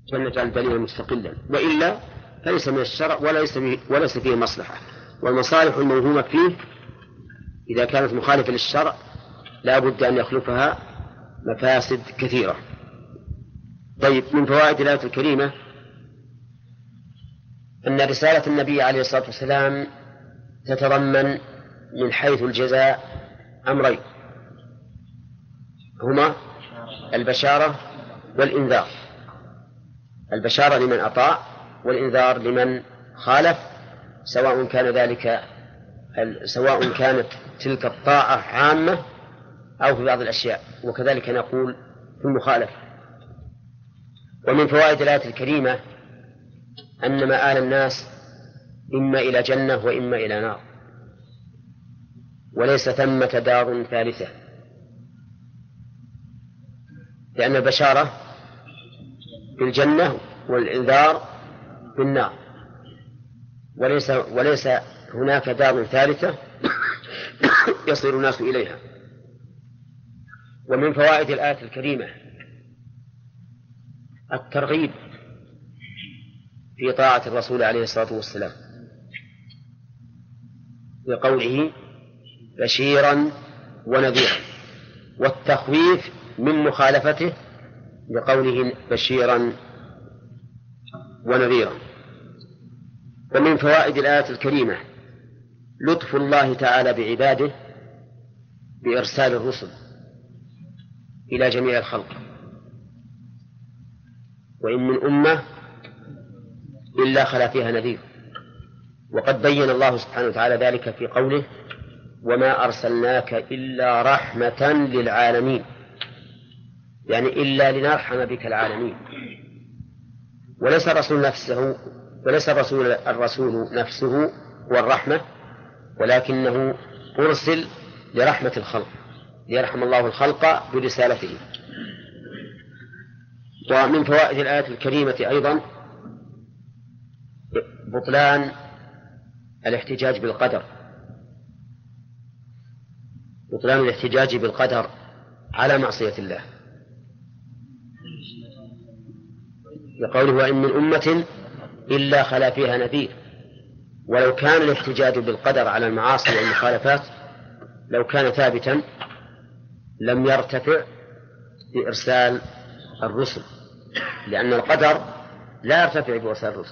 فلنجعل دليلا مستقلا، وإلا فليس من الشرع وليس فيه مصلحة. والمصالح الموهومة فيه إذا كانت مخالفة للشرع لا بد أن يخلفها مفاسد كثيرة. طيب، من فوائد الآية الكريمة أن رسالة النبي عليه الصلاة والسلام تتضمن من حيث الجزاء أمرين، هما البشارة والإنذار. البشارة لمن أطاع، والإنذار لمن خالف، سواء كانت تلك الطاعة عامة أو في بعض الأشياء، وكذلك نقول في المخالفة. ومن فوائد الآية الكريمة أن مآل الناس إما إلى جنة وإما إلى نار، وليس ثمة دار ثالثة، لأن البشارة بالجنة والإنذار بالنار، وليس هناك دار ثالثة يصير الناس إليها. ومن فوائد الآية الكريمة الترغيب في طاعة الرسول عليه الصلاة والسلام بقوله بشيرا ونذيرا، والتخويف من مخالفته بقوله بشيرا ونذيرا. ومن فوائد الآية الكريمة لطف الله تعالى بعباده بإرسال الرسل إلى جميع الخلق، وإن من أمة إلا خلا فيها نذير. وقد بين الله سبحانه وتعالى ذلك في قوله وما أرسلناك إلا رحمة للعالمين، يعني إلا لنرحم بك العالمين. وليس الرسول نفسه هو الرحمة، ولكنه أرسل لرحمة الخلق، ليرحم الله الخلق برسالته. ومن فوائد الآية الكريمة أيضا بطلان الاحتجاج بالقدر على معصية الله، لقوله وإن من أمة إلا خلا فيها نذير. ولو كان الاحتجاج بالقدر على المعاصي والمخالفات لو كان ثابتا لم يرتفع بإرسال الرسل، لأن القدر لا يرتفع بإرسال الرسل.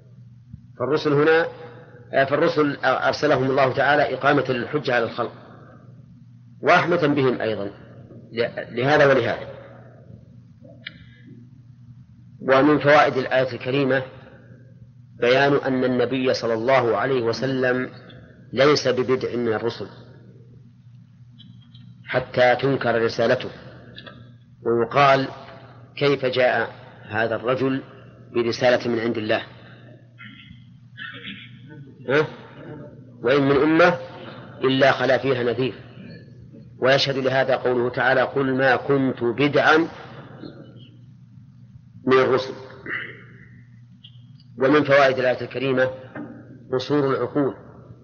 فالرسل أرسلهم الله تعالى إقامة للحجة على الخلق ورحمة بهم أيضا لهذا ولهذا. ومن فوائد الآية الكريمة بيان أن النبي صلى الله عليه وسلم ليس ببدع من الرسل حتى تنكر رسالته، ويقال كيف جاء هذا الرجل برسالة من عند الله؟ وإن من أمة إلا خلا فيها نذير. ويشهد لهذا قوله تعالى قل ما كنت بدعا من الرسل. ومن فوائد الآية الكريمة قصور العقول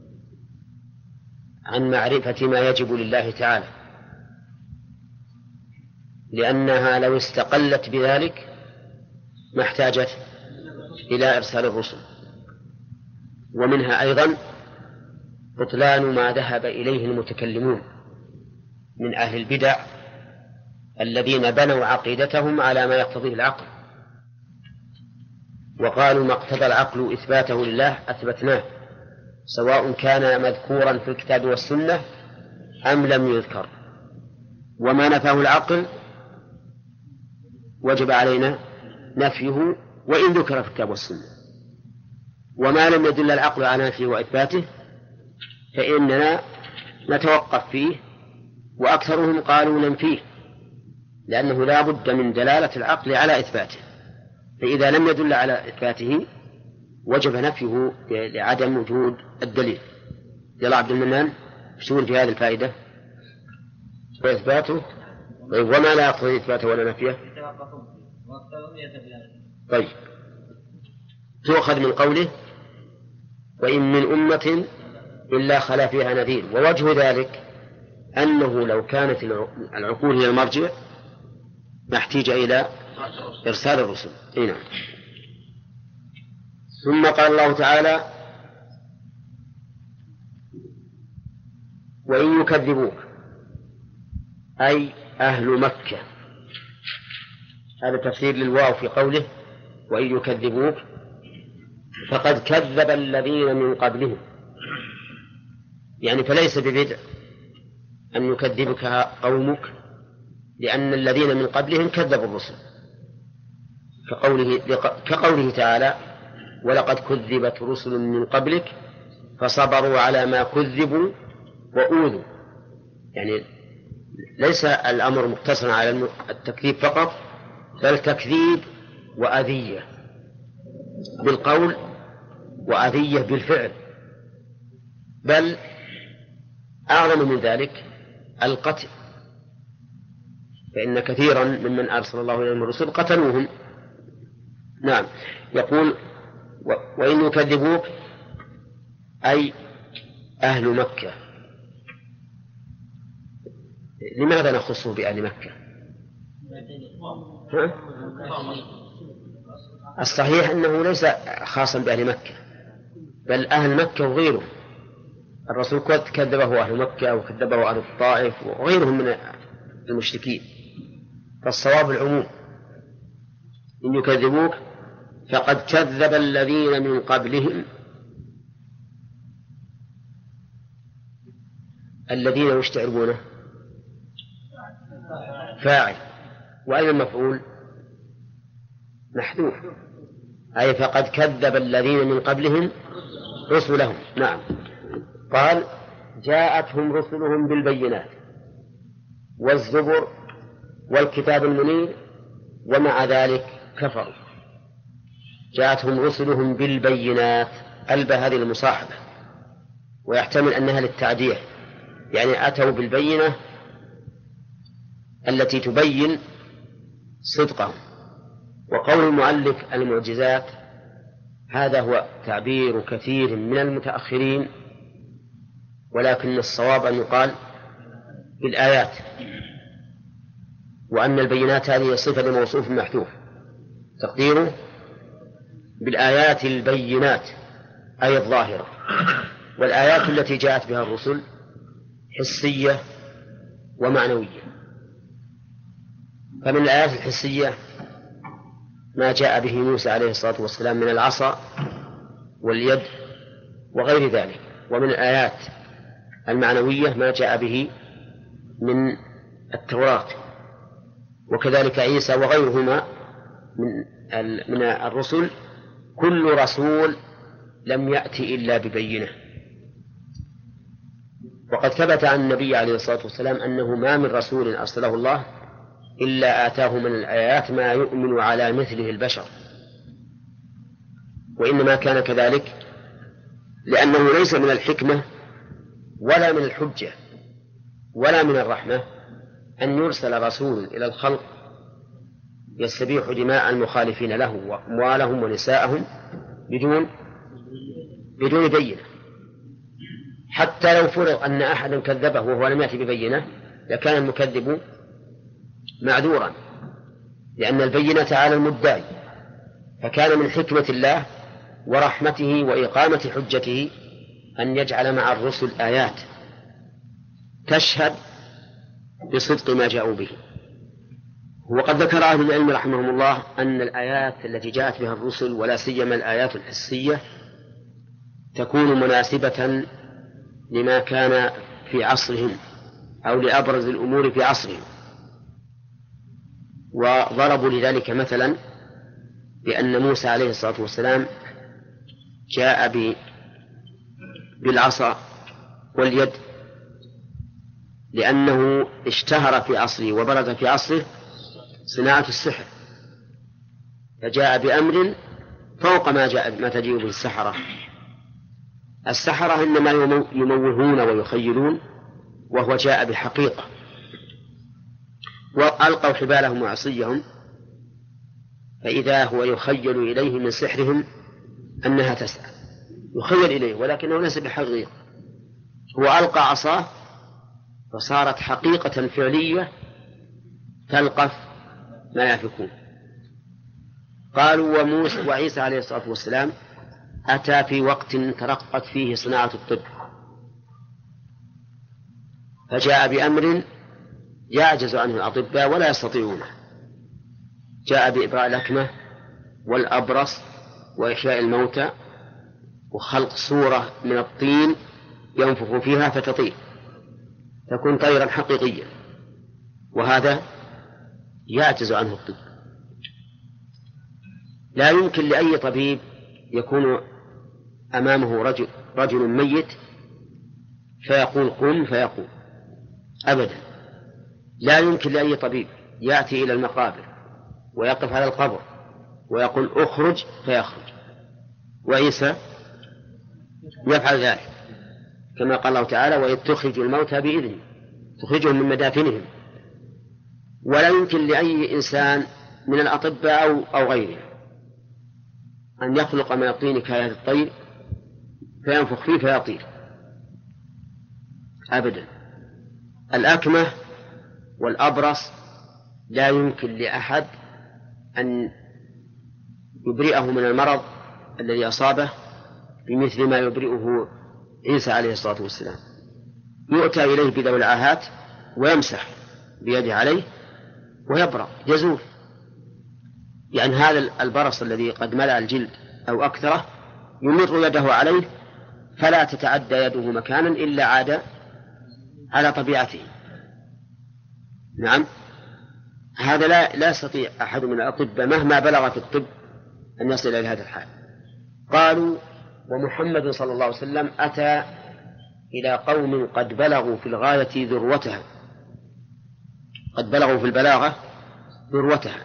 عن معرفة ما يجب لله تعالى، لأنها لو استقلت بذلك ما احتاجت إلى إرسال الرسل. ومنها أيضا بطلان ما ذهب إليه المتكلمون من أهل البدع الذين بنوا عقيدتهم على ما يقتضيه العقل، وقالوا ما اقتضى العقل إثباته لله أثبتناه، سواء كان مذكورا في الكتاب والسنة أم لم يذكر، وما نفاه العقل وجب علينا نفيه وإن ذكر في الكتاب والسنة، وما لم يدل العقل على نفيه وإثباته فإننا نتوقف فيه، وأكثرهم قالوا ننفيه، لأنه لا بد من دلالة العقل على إثباته، فإذا لم يدل على إثباته وجب نفيه لعدم وجود الدليل. يلا عبد المنان شو في هذه الفائدة وإثباته؟ طيب وما لا يقتضي إثباته ولا نفيه؟ طيب تؤخذ من قوله وإن من أمة إلا خلا فيها نذير، ووجه ذلك أنه لو كانت العقول هي المرجع ما احتاج إلى إرسال الرسل. نعم. ثم قال الله تعالى: وإن يكذبوك، أي أهل مكة. هذا تفسير للواو في قوله وإن يكذبوك، فقد كذب الذين من قبلهم، يعني فليس ببدع أن يكذبك قومك، لأن الذين من قبلهم كذبوا الرسل، كقوله تعالى: ولقد كذبت رسل من قبلك فصبروا على ما كذبوا وأوذوا. يعني ليس الأمر مقتصرا على التكذيب فقط، بل تكذيب وأذية بالقول وأذية بالفعل، بل أعظم من ذلك القتل، فإن كثيرا ممن أرسل الله إليهم الرسل قتلوهم. نعم. يقول: وإن يكذبوك أي أهل مكة. لماذا نخصه بأهل مكة؟ الصحيح أنه ليس خاصا بأهل مكة، بل أهل مكة وغيره. الرسول كذبه أهل مكة وكذبه أهل الطائف وغيرهم من المشركين، فالصواب العموم. إن يكذبوك فقد كذب الذين من قبلهم. الذين يشتعرونه فاعل، وأين المفعول؟ محذوف، أي فقد كذب الذين من قبلهم رسلهم. نعم. قال: جاءتهم رسلهم بالبينات والزبر والكتاب المنير ومع ذلك كفروا. جاءتهم رسلهم بالبينات، الباء هذه المصاحبة، ويحتمل أنها للتعدية، يعني أتوا بالبينة التي تبين صدقهم. وقول المؤلف المعجزات، هذا هو تعبير كثير من المتأخرين، ولكن الصواب أن يقال بالآيات، وأن البينات هذه صفة لموصوف محذوف، تقديره بالآيات البينات أي الظاهرة. والآيات التي جاءت بها الرسل حسية ومعنوية. فمن الآيات الحسية ما جاء به موسى عليه الصلاة والسلام من العصا واليد وغير ذلك، ومن الآيات المعنوية ما جاء به من التوراة، وكذلك عيسى وغيرهما من الرسل. كل رسول لم يأتي إلا ببينة. وقد ثبت عن النبي عليه الصلاة والسلام أنه ما من رسول أرسله الله إلا آتاه من الآيات ما يؤمن على مثله البشر، وإنما كان كذلك لأنه ليس من الحكمة ولا من الحجة ولا من الرحمة أن يرسل رسول إلى الخلق يستبيح دماء المخالفين له وأموالهم ونساءهم بدون بينة. حتى لو فرض أن أحدا كذبه وهو لم يأتي ببينة لكان المكذب معذورا، لأن البينة على المدعي. فكان من حكمة الله ورحمته وإقامة حجته أن يجعل مع الرسل آيات تشهد بصدق ما جاءوا به. وقد ذكر أهل العلم رحمهم الله أن الآيات التي جاءت بها الرسل ولا سيما الآيات الحسية تكون مناسبة لما كان في عصرهم أو لأبرز الأمور في عصرهم. وضربوا لذلك مثلا بأن موسى عليه الصلاة والسلام جاء بالعصا واليد لأنه اشتهر في عصره وبرز في عصره صناعة السحر، فجاء بأمر فوق ما تجيء به السحرة. السحرة إنما يموهون ويخيلون، وهو جاء بحقيقة. وألقوا حبالهم وعصيهم فإذا هو يخيل إليه من سحرهم أنها تسعى، يخيل إليه ولكنه ليس بحقيقة. هو ألقى عصاه فصارت حقيقة فعلية تلقف ما يفكون. قالوا وموسى وعيسى عليه الصلاة والسلام أتى في وقت ترقت فيه صناعة الطب، فجاء بأمر يعجز عنه الأطباء ولا يستطيعونه. جاء بإبراء الأكمة والأبرص وإحياء الموتى وخلق صورة من الطين ينفخ فيها فتطير تكون طيرا حقيقيا، وهذا يعجز عنه الطب. لا يمكن لأي طبيب يكون أمامه رجل ميت فيقول قم فيقوم أبدا. لا يمكن لأي طبيب يأتي إلى المقابر ويقف على القبر ويقول اخرج فيخرج، وعيسى يفعل ذلك كما قال الله تعالى وإذ تخرج الموتى بإذنه، تخرجهم من مدافنهم. ولا يمكن لأي إنسان من الأطباء أو غيره أن يخلق من الطين كهيئة الطير فينفخ فيه فيطير أبدا. الأكمة والأبرص لا يمكن لأحد أن يبرئه من المرض الذي أصابه بمثل ما يبرئه عيسى عليه الصلاة والسلام. يؤتى إليه بذوي العاهات ويمسح بيده عليه ويبرأ يزول. يعني هذا البرص الذي قد ملأ الجلد أو أكثره يمر يده عليه فلا تتعدى يده مكانا إلا عاد على طبيعته. نعم، هذا لا يستطيع أحد من الأطباء مهما بلغ في الطب أن يصل إلى هذا الحال. قالوا ومحمد صلى الله عليه وسلم أتى إلى قوم قد بلغوا في الغاية ذروتها، قد بلغوا في البلاغة ذروتها،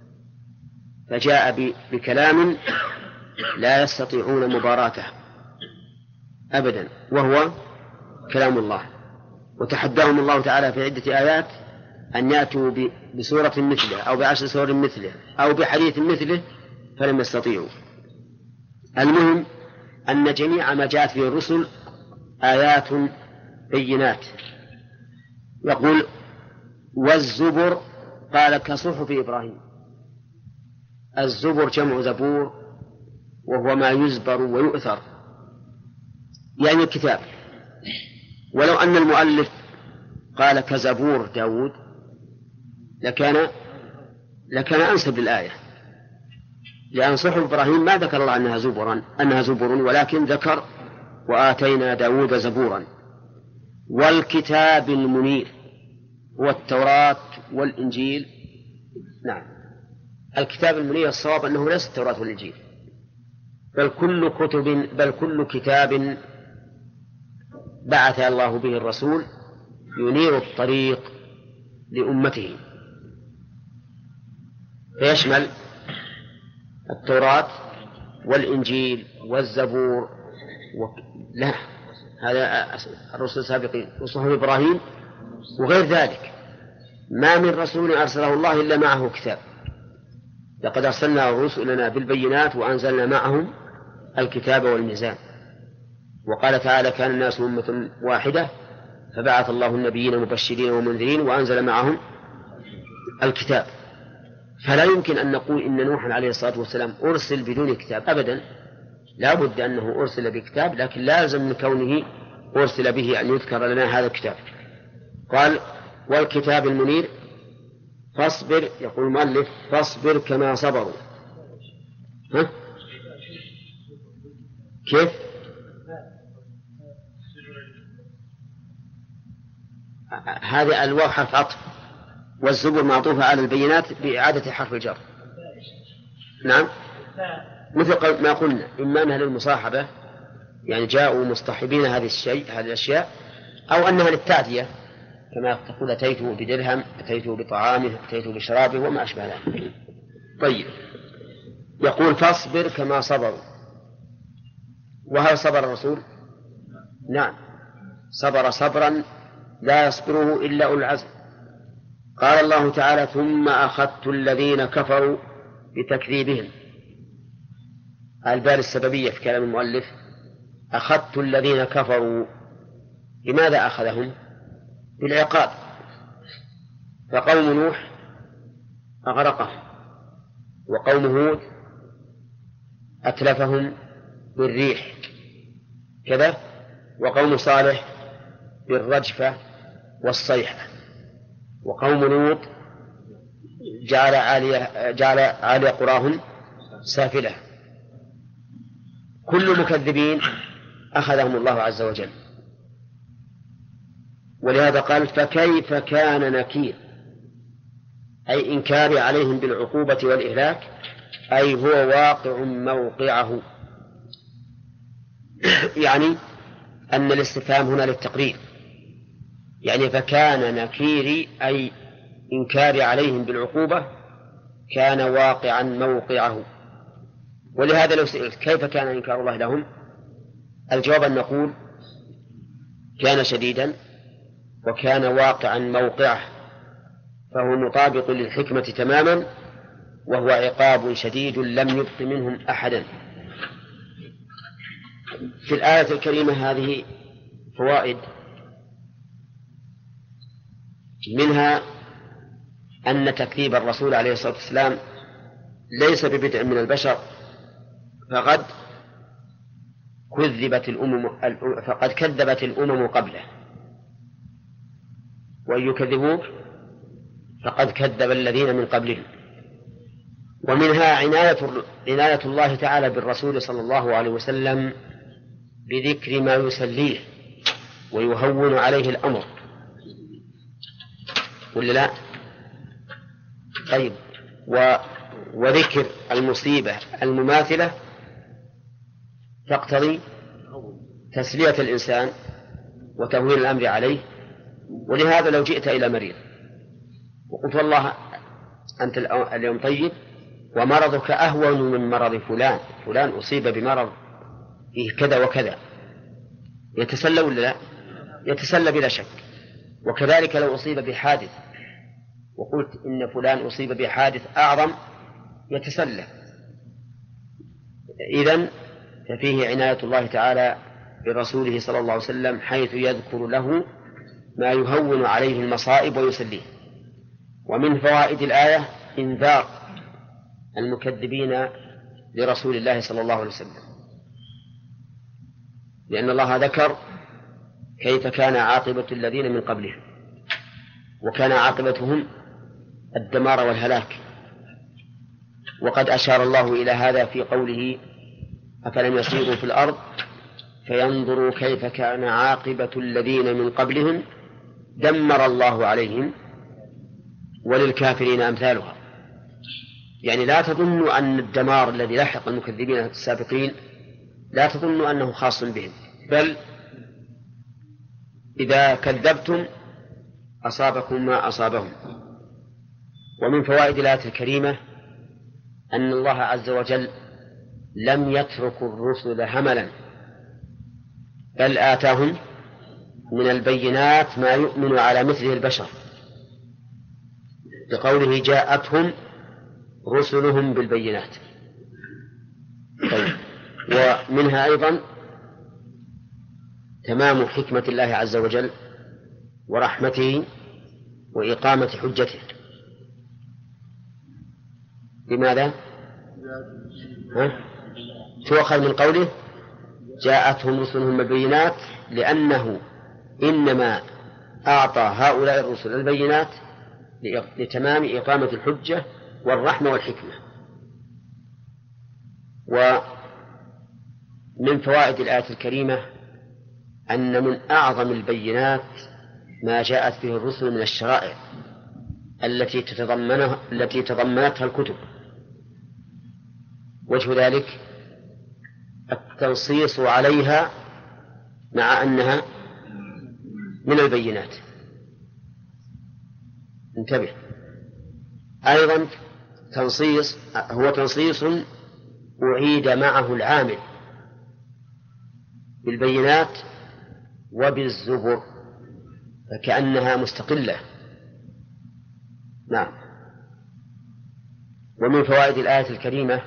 فجاء بكلام لا يستطيعون مباراته أبدا وهو كلام الله. وتحداهم الله تعالى في عدة آيات أن يأتوا بسورة مثله أو بعشر سور مثله أو بحديث مثله فلم يستطيعوا. المهم أن جميع ما جاءت به الرسل آيات بينات. يقول والزبر قال كصحف إبراهيم. الزبر جمع زبور وهو ما يزبر ويؤثر يعني الكتاب. ولو أن المؤلف قال كزبور داود لكان أنسب للآية، لأن صحف إبراهيم ما ذكر الله أنها زبر ولكن ذكر وآتينا داود زبورا. والكتاب المنير هو التوراة والإنجيل. نعم، الكتاب المنير الصواب أنه ليس التوراة والإنجيل بل كل كتاب بعث الله به الرسول ينير الطريق لأمته، فيشمل التوراة والإنجيل والزبور لا، هذا الرسل السابقين وصحف إبراهيم وغير ذلك. ما من رسول أرسله الله إلا معه كتاب. لقد أرسلنا رسلنا بالبينات وأنزلنا معهم الكتاب والميزان. وقال تعالى كان الناس أمة واحدة فبعث الله النبيين مبشرين ومنذرين وأنزل معهم الكتاب. فلا يمكن أن نقول إن نوحا عليه الصلاة والسلام أرسل بدون كتاب أبدا، لا بد أنه أرسل بكتاب، لكن لازم من كونه أرسل به أن يذكر لنا هذا الكتاب. قال والكتاب المنير فاصبر، يقول المؤلف فاصبر كما صبروا. كيف؟ هذه الواو حرف عطف والزبر معطوفة على البينات بإعادة حرف الجر. نعم، مثل ما قلنا إما أنها للمصاحبة يعني جاءوا مصطحبين هذه الأشياء، أو أنها للتعدية كما تقول أتيته بدرهم، أتيته بطعامه، أتيته بشرابه وما أشبه ذلك. طيب، يقول فاصبر كما صبروا. وهل صبر الرسول؟ نعم، صبر صبرا لا يصبره إلا أولو العزم. قال الله تعالى ثم أخذت الذين كفروا بتكذيبهم. البال السببية في كلام المؤلف أخذت الذين كفروا. لماذا أخذهم؟ بالعقاب. فقوم نوح أغرقهم وقوم هود أتلفهم بالريح كذا، وقوم صالح بالرجفة والصيحة، وقوم لوط جعل عالي قراهم سافلة. كل مكذبين أخذهم الله عز وجل. ولهذا قال فكيف كان نكير، أي إنكار عليهم بالعقوبة والإهلاك، أي هو واقع موقعه. يعني أن الاستفهام هنا للتقرير، يعني فكان نكيري أي إنكار عليهم بالعقوبة كان واقعا موقعه. ولهذا لو سئلت كيف كان إنكار الله لهم، الجواب أن نقول كان شديدا وكان واقعا موقعه، فهو مطابق للحكمة تماما، وهو عقاب شديد لم يبق منهم أحدا. في الآية الكريمة هذه فوائد، منها أن تكذيب الرسول عليه الصلاة والسلام ليس ببدع من البشر، فقد كذبت الأمم قبله، وإن يكذبوك فقد كذب الذين من قبلهم. ومنها عناية الله تعالى بالرسول صلى الله عليه وسلم بذكر ما يسليه ويهون عليه الأمر، ولا لا؟ طيب، وذكر المصيبة المماثلة تقتضي تسلية الإنسان وتهوين الأمر عليه. ولهذا لو جئت إلى مريض وقلت والله أنت اليوم طيب ومرضك أهون من مرض فلان أصيب بمرض فيه كذا وكذا، يتسلى ولا لا؟ يتسلى بلا شك. وكذلك لو أصيب بحادث وقلت إن فلان أصيب بحادث أعظم، يتسلى. إذن ففيه عناية الله تعالى برسوله صلى الله عليه وسلم، حيث يذكر له ما يهون عليه المصائب ويسليه. ومن فوائد الآية إنذار المكذبين لرسول الله صلى الله عليه وسلم، لأن الله ذكر كيف كان عاقبة الذين من قبلهم، وكان عاقبتهم الدمار والهلاك. وقد أشار الله إلى هذا في قوله أفلم يسيروا في الأرض فينظروا كيف كان عاقبة الذين من قبلهم دمر الله عليهم وللكافرين أمثالها. يعني لا تظنوا أن الدمار الذي لحق المكذبين السابقين لا تظنوا أنه خاص بهم، بل إذا كذبتم أصابكم ما أصابهم. ومن فوائد الآية الكريمة أن الله عز وجل لم يترك الرسل هملا، بل آتاهم من البينات ما يؤمن على مثله البشر، لقوله جاءتهم رسلهم بالبينات. طيب، ومنها أيضا تمام حكمة الله عز وجل ورحمته وإقامة حجته. لماذا؟ تؤخذ من قوله جاءتهم رسلهم بالبينات، لأنه إنما أعطى هؤلاء الرسل البينات لتمام إقامة الحجة والرحمة والحكمة. ومن فوائد الآية الكريمة أن من أعظم البينات ما جاءت به الرسل من الشرائع التي تضمنتها الكتب. وجه ذلك التنصيص عليها مع أنها من البينات. انتبه، أيضا هو تنصيص أعيد معه العامل بالبينات وبالزبر، فكأنها مستقلة. نعم. ومن فوائد الآية الكريمة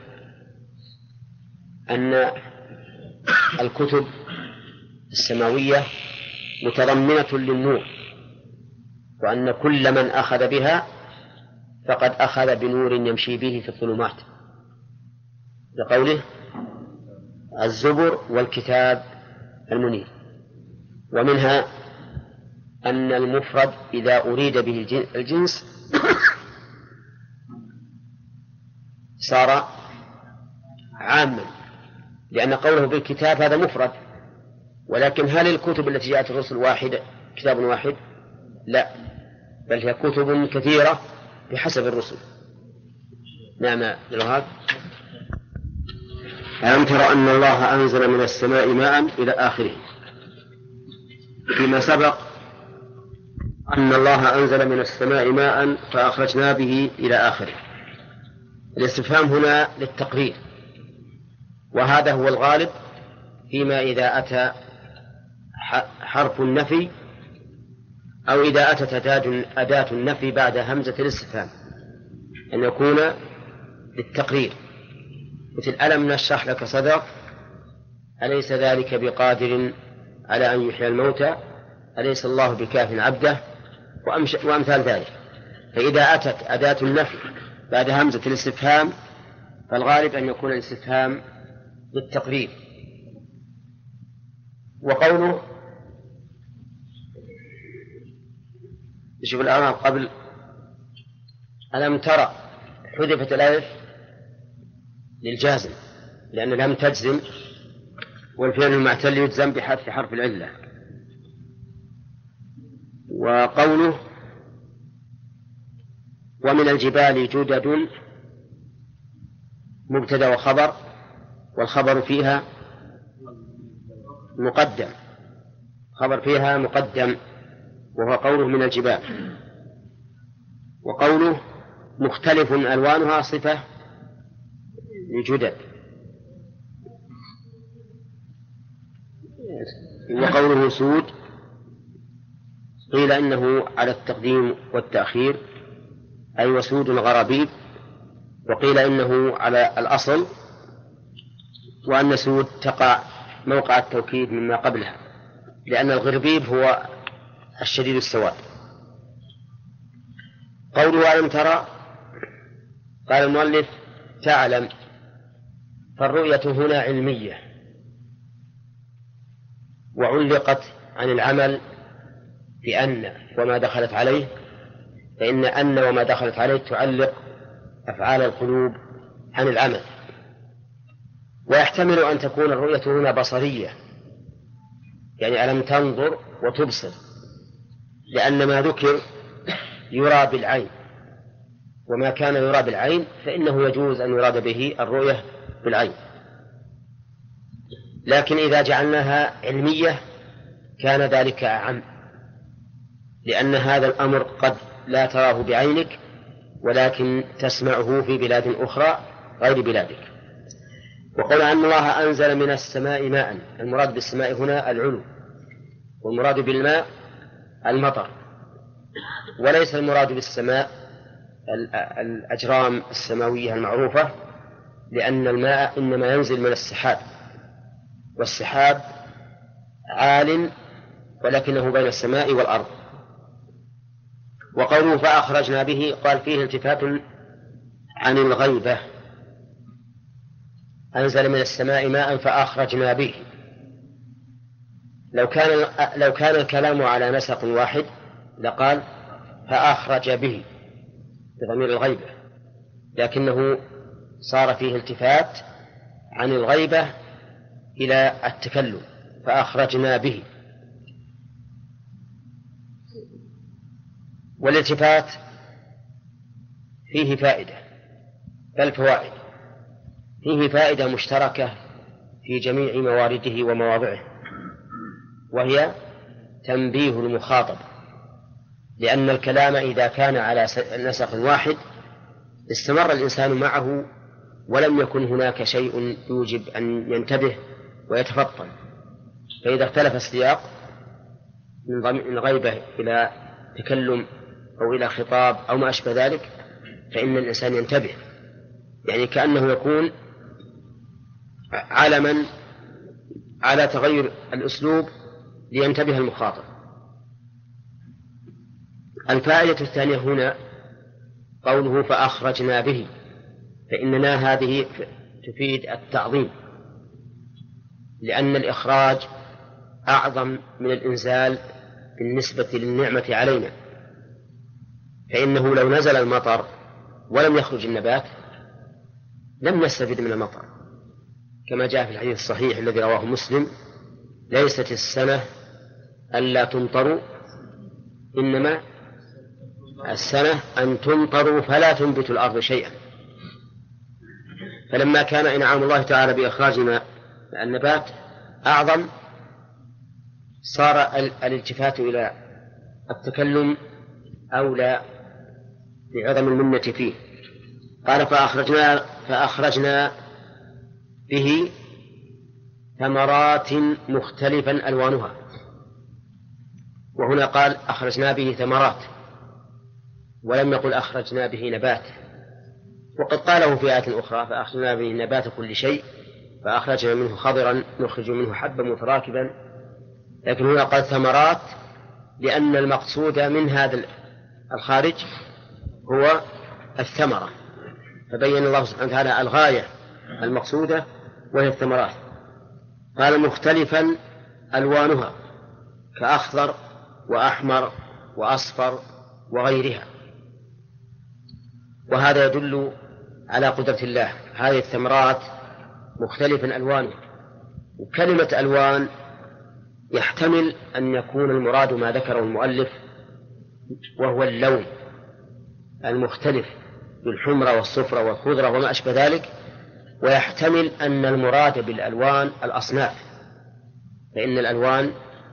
أن الكتب السماوية متضمنة للنور، وأن كل من أخذ بها فقد أخذ بنور يمشي به في الظلمات، لقوله الزبر والكتاب المنير. ومنها أن المفرد إذا أريد به الجنس صار عاما، لأن قوله بالكتاب هذا مفرد، ولكن هل الكتب التي جاءت الرسل واحدة كتاب واحد؟ لا، بل هي كتب كثيرة بحسب الرسل. نعم الوهاب. ألم تر أن الله أنزل من السماء ماء إلى آخره. فيما سبق أن الله أنزل من السماء ماء فأخرجنا به إلى آخره. الاستفهام هنا للتقرير، وهذا هو الغالب فيما إذا أتى حرف النفي أو إذا أتت أداة النفي بعد همزة الاستفهام أن يكون للتقرير، مثل ألم نشرح لك صدرك، أليس ذلك بقادر على أن يحيي الموتى، أليس الله بكاف عبده، وأمثال ذلك. فإذا أتت أداة النفي بعد همزة الاستفهام فالغالب أن يكون الاستفهام للتقرير. وقوله شوف الأمام قبل ألم ترى حذفت الألف للجازم، لأن لم تجزم، والفعل المعتل يجزم بحذف حرف العلة. وقوله ومن الجبال جدد مبتدأ وخبر، والخبر فيها مقدم، خبر فيها مقدم وهو قوله من الجبال. وقوله مختلف ألوانها صفة لجدد. وقوله سود قيل إنه على التقديم والتأخير أي وسود الغرابيب، وقيل إنه على الأصل وأن سود تقع موقع التوكيد مما قبلها، لأن الغربيب هو الشديد السواد. قوله ألم ترى قال المؤلف تعلم، فالرؤية هنا علمية وعلقت عن العمل بأن وما دخلت عليه، فإن أن وما دخلت عليه تعلق أفعال القلوب عن العمل. ويحتمل أن تكون الرؤية هنا بصرية، يعني ألم تنظر وتبصر، لأن ما ذكر يرى بالعين، وما كان يرى بالعين فإنه يجوز أن يراد به الرؤية بالعين. لكن إذا جعلناها علمية كان ذلك أعم، لأن هذا الأمر قد لا تراه بعينك ولكن تسمعه في بلاد أخرى غير بلادك. وقال أن الله أنزل من السماء ماء، المراد بالسماء هنا العلو، والمراد بالماء المطر، وليس المراد بالسماء الأجرام السماوية المعروفة، لأن الماء إنما ينزل من السحاب، والسحاب عال ولكنه بين السماء والأرض. وقوله فأخرجنا به قال فيه التفات عن الغيبة، أنزل من السماء ماء فأخرجنا به. لو كان الكلام على نسق واحد لقال فأخرج به بضمير الغيبة، لكنه صار فيه التفات عن الغيبة إلى التكلم، فأخرجنا به. والالتفات فيه فائدة، بل فوائد. فيه فائدة مشتركة في جميع موارده ومواضعه، وهي تنبيه المخاطب، لأن الكلام إذا كان على نسق واحد استمر الإنسان معه ولم يكن هناك شيء يوجب أن ينتبه ويتفطن. فإذا اختلف السياق من غيبة إلى تكلم أو إلى خطاب أو ما أشبه ذلك فإن الإنسان ينتبه، يعني كأنه يكون علما على تغير الأسلوب لينتبه المخاطب. الفائدة الثانية هنا قوله فأخرجنا به، فإننا هذه تفيد التعظيم، لأن الإخراج أعظم من الإنزال بالنسبة للنعمة علينا، فإنه لو نزل المطر ولم يخرج النبات لم نستفد من المطر، كما جاء في الحديث الصحيح الذي رواه مسلم: ليست السنة ألا تمطروا، إنما السنة أن تمطروا فلا تنبت الأرض شيئا. فلما كان إنعام الله تعالى بإخراج النبات أعظم، صار الالتفات إلى التكلم أولى بعظم المنة فيه. قال: فأخرجنا به ثمرات مختلفا ألوانها. وهنا قال: أخرجنا به ثمرات، ولم يقل أخرجنا به نبات. وقد قاله في آية أخرى: فأخرجنا به نبات كل شيء فأخرجنا منه خضرا نخرج منه حبا متراكبا. لكن هنا قال ثمرات، لأن المقصود من هذا الخارج هو الثمرة، فبين الله سبحانه وتعالى الغاية المقصودة وهي الثمرات. قال: مختلفا ألوانها، كأخضر وأحمر وأصفر وغيرها. وهذا يدل على قدرة الله. هذه الثمرات مختلفا ألوانها، وكلمة ألوان يحتمل أن يكون المراد ما ذكره المؤلف، وهو اللون المختلف بالحمرة والصفرة والخضرة وما أشبه ذلك، ويحتمل أن المراد بالألوان الأصناف، فإن الألوان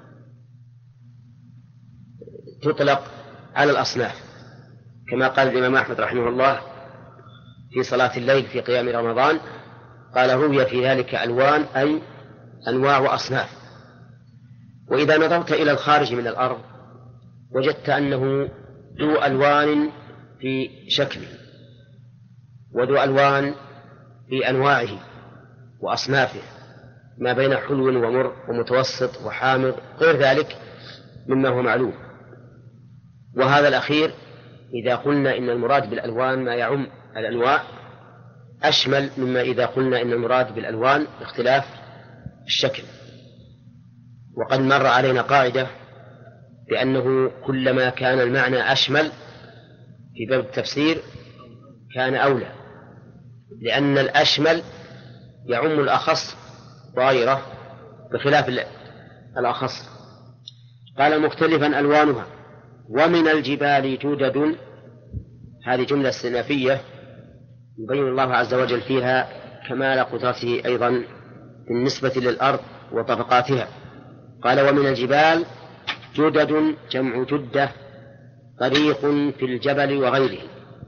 تطلق على الأصناف، كما قال الإمام أحمد رحمه الله في صلاة الليل في قيام رمضان، قال: روي في ذلك ألوان، أي أنواع وأصناف. وإذا نظرت إلى الخارج من الأرض وجدت أنه ذو ألوان في شكله، وذو ألوان في أنواعه وأصنافه، ما بين حلو ومر ومتوسط وحامض، غير ذلك مما هو معلوم. وهذا الأخير إذا قلنا إن المراد بالألوان ما يعم الأنواع أشمل مما إذا قلنا إن المراد بالألوان اختلاف الشكل. وقد مر علينا قاعدة بأنه كلما كان المعنى أشمل في باب التفسير كان أولى، لأن الأشمل يعم الأخص وغيره بخلاف الأخص. قال: مختلفا ألوانها ومن الجبال جدد. هذه جملة استئنافية يبين الله عز وجل فيها كمال قدرته أيضا بالنسبة للأرض وطبقاتها. قال: ومن الجبال جدد، جمع جدة، طريق في الجبل وغيره.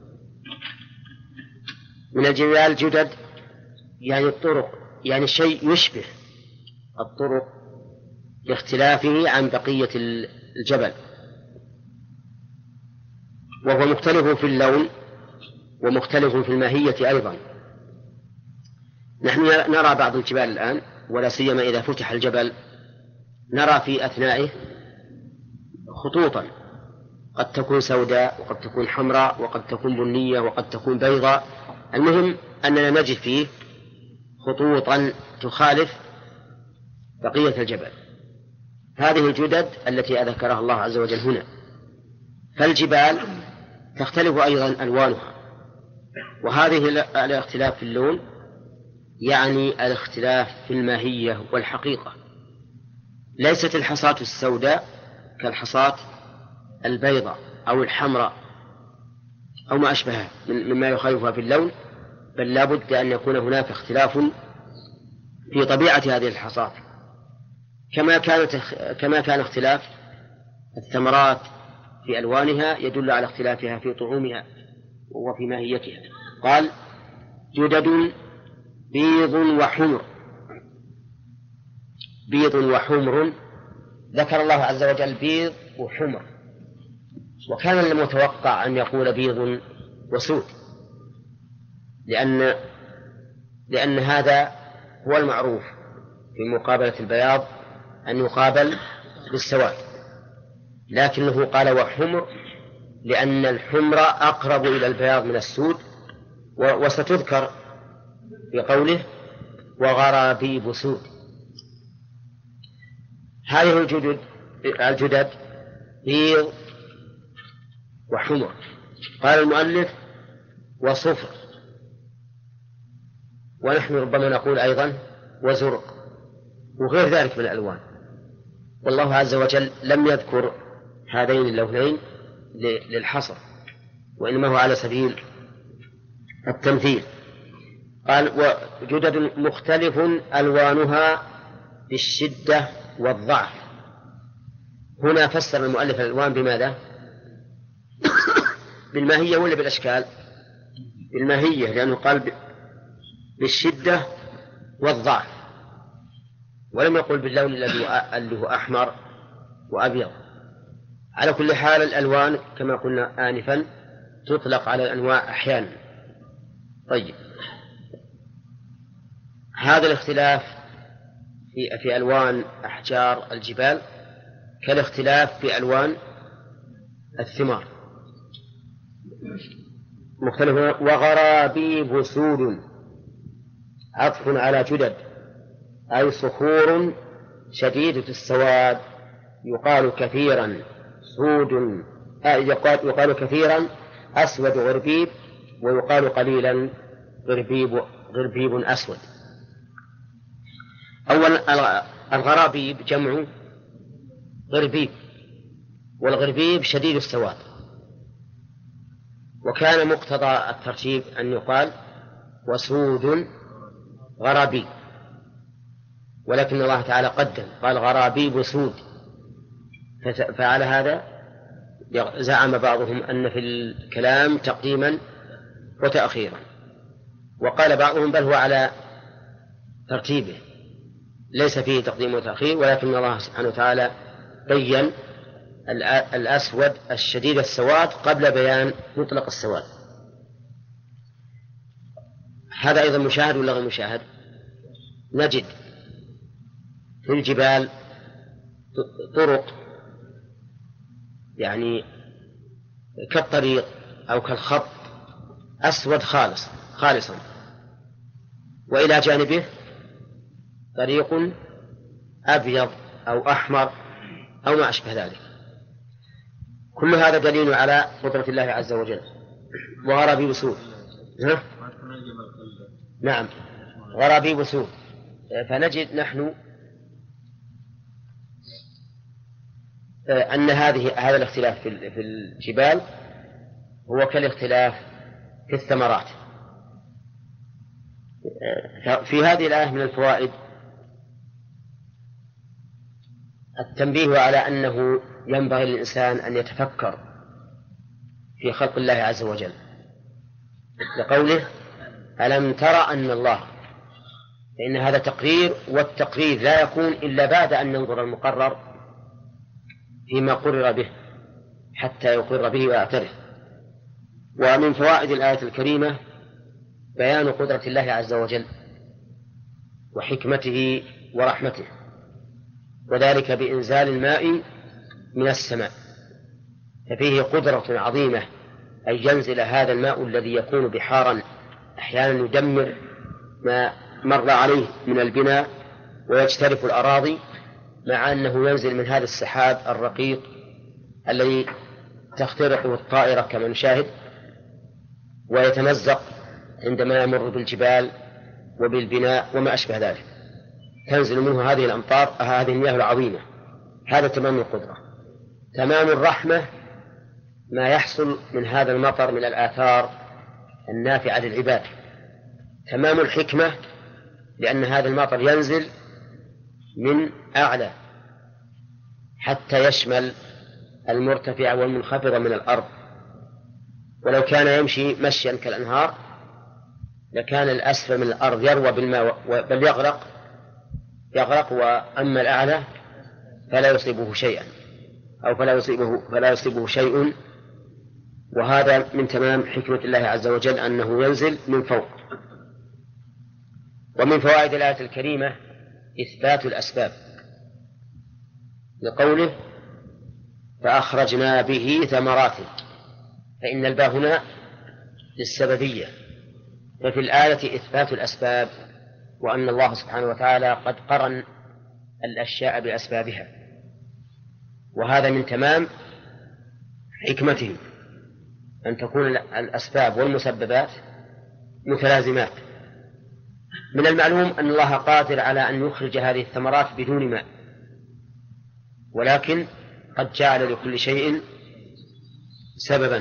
من الجبال جدد يعني الطرق، يعني شيء يشبه الطرق لاختلافه عن بقية الجبل، وهو مختلف في اللون ومختلف في الماهية أيضا. نحن نرى بعض الجبال الآن، ولا سيما إذا فتح الجبل، نرى في أثنائه خطوطا قد تكون سوداء وقد تكون حمراء وقد تكون بنية وقد تكون بيضاء. المهم أننا نجد فيه خطوطا تخالف بقية الجبل. هذه الجدد التي أذكرها الله عز وجل هنا. فالجبال تختلف أيضا ألوانها، وهذه الاختلاف في اللون يعني الاختلاف في الماهية والحقيقة. ليست الحصاة السوداء كالحصاة البيضاء أو الحمراء أو ما أشبهها مما يخالفها في اللون، بل لا بد أن يكون هناك اختلاف في طبيعة هذه الحصاة، كما كان اختلاف الثمرات في ألوانها يدل على اختلافها في طعومها وفي ماهيتها. قال: جدد بيض وحمر. بيض وحمر، ذكر الله عز وجل بيض وحمر، وكان المتوقع أن يقول بيض وسود، لأن هذا هو المعروف في مقابلة البياض أن يقابل بالسواد، لكنه قال وحمر لأن الحمر أقرب إلى البياض من السود، وستذكر في قوله وغرابيب سود. هذه الجدد بيض وحمر. قال المؤلف وصفر، ونحن ربما نقول أيضا وزرق وغير ذلك من الألوان. والله عز وجل لم يذكر هذين اللونين للحصر، وإنما هو على سبيل التمثيل. قال وجدد مختلف ألوانها بالشدة والضعف. هنا فسر المؤلف الألوان بماذا؟ بالماهية ولا بالأشكال؟ بالماهية، لأنه قال بالشدة والضعف، ولم يقل باللون الذي هو أحمر وأبيض. على كل حال الألوان كما قلنا آنفا تطلق على الأنواع أحيانا. طيب، هذا الاختلاف في ألوان أحجار الجبال كالاختلاف في ألوان الثمار مختلف. وغرابيب سود عطف على جدد، أي صخور شديدة السواد، يقال كثيرا سود، يقال كثيرا أسود غربيب، ويقال قليلا غربيب أسود. أولا الغرابيب جمع غربيب، والغربيب شديد السواد، وكان مقتضى الترتيب أن يقال وسود غرابيب، ولكن الله تعالى قدم قال غرابيب سود، فعلى هذا زعم بعضهم أن في الكلام تقديما وتأخيرا، وقال بعضهم بل هو على ترتيبه ليس فيه تقديم وتأخير، ولكن الله سبحانه وتعالى بين الأسود الشديد السواد قبل بيان مطلق السواد. هذا أيضا مشاهد ولا غير مشاهد؟ نجد في الجبال طرق يعني كالطريق أو كالخط أسود خالصا، وإلى جانبه طريق أبيض أو أحمر أو ما أشبه ذلك. كل هذا دليل على قدرة الله عز وجل. وغرابيب سود، نعم غرابيب سود. فنجد نحن أن هذا الاختلاف في الجبال هو كالاختلاف في الثمرات. في هذه الآية من الفوائد التنبيه على أنه ينبغي للإنسان أن يتفكر في خلق الله عز وجل، لقوله ألم تر أن الله، فإن هذا تقرير، والتقرير لا يكون إلا بعد أن ينظر المقرر فيما قرر به حتى يقر به ويعترف. ومن فوائد الآية الكريمة بيان قدرة الله عز وجل وحكمته ورحمته، وذلك بإنزال الماء من السماء، ففيه قدرة عظيمة أن ينزل هذا الماء الذي يكون بحارا أحيانا يدمر ما مر عليه من البناء ويجترف الأراضي، مع أنه ينزل من هذا السحاب الرقيق الذي تخترقه الطائرة كما نشاهد ويتمزق عندما يمر بالجبال وبالبناء وما أشبه ذلك، تنزل منه هذه الأمطار، هذه المياه العظيمة. هذا تمام القدرة. تمام الرحمة ما يحصل من هذا المطر من الآثار النافعة للعباد. تمام الحكمة لأن هذا المطر ينزل من أعلى حتى يشمل المرتفع والمنخفض من الأرض، ولو كان يمشي مشيا كالأنهار لكان الأسفل من الأرض يروى بالماء بل يغرق، وأما الأعلى فلا يصيبه شيئا أو فلا يصيبه شيء. وهذا من تمام حكمة الله عز وجل أنه ينزل من فوق. ومن فوائد الآية الكريمة إثبات الأسباب، لقوله فأخرجنا به ثمرات، فإن الباء هنا للسببية، ففي الآية إثبات الأسباب، وأن الله سبحانه وتعالى قد قرن الأشياء بأسبابها. وهذا من تمام حكمته أن تكون الأسباب والمسببات متلازمات. من المعلوم أن الله قادر على أن يخرج هذه الثمرات بدون ماء، ولكن قد جعل لكل شيء سببا.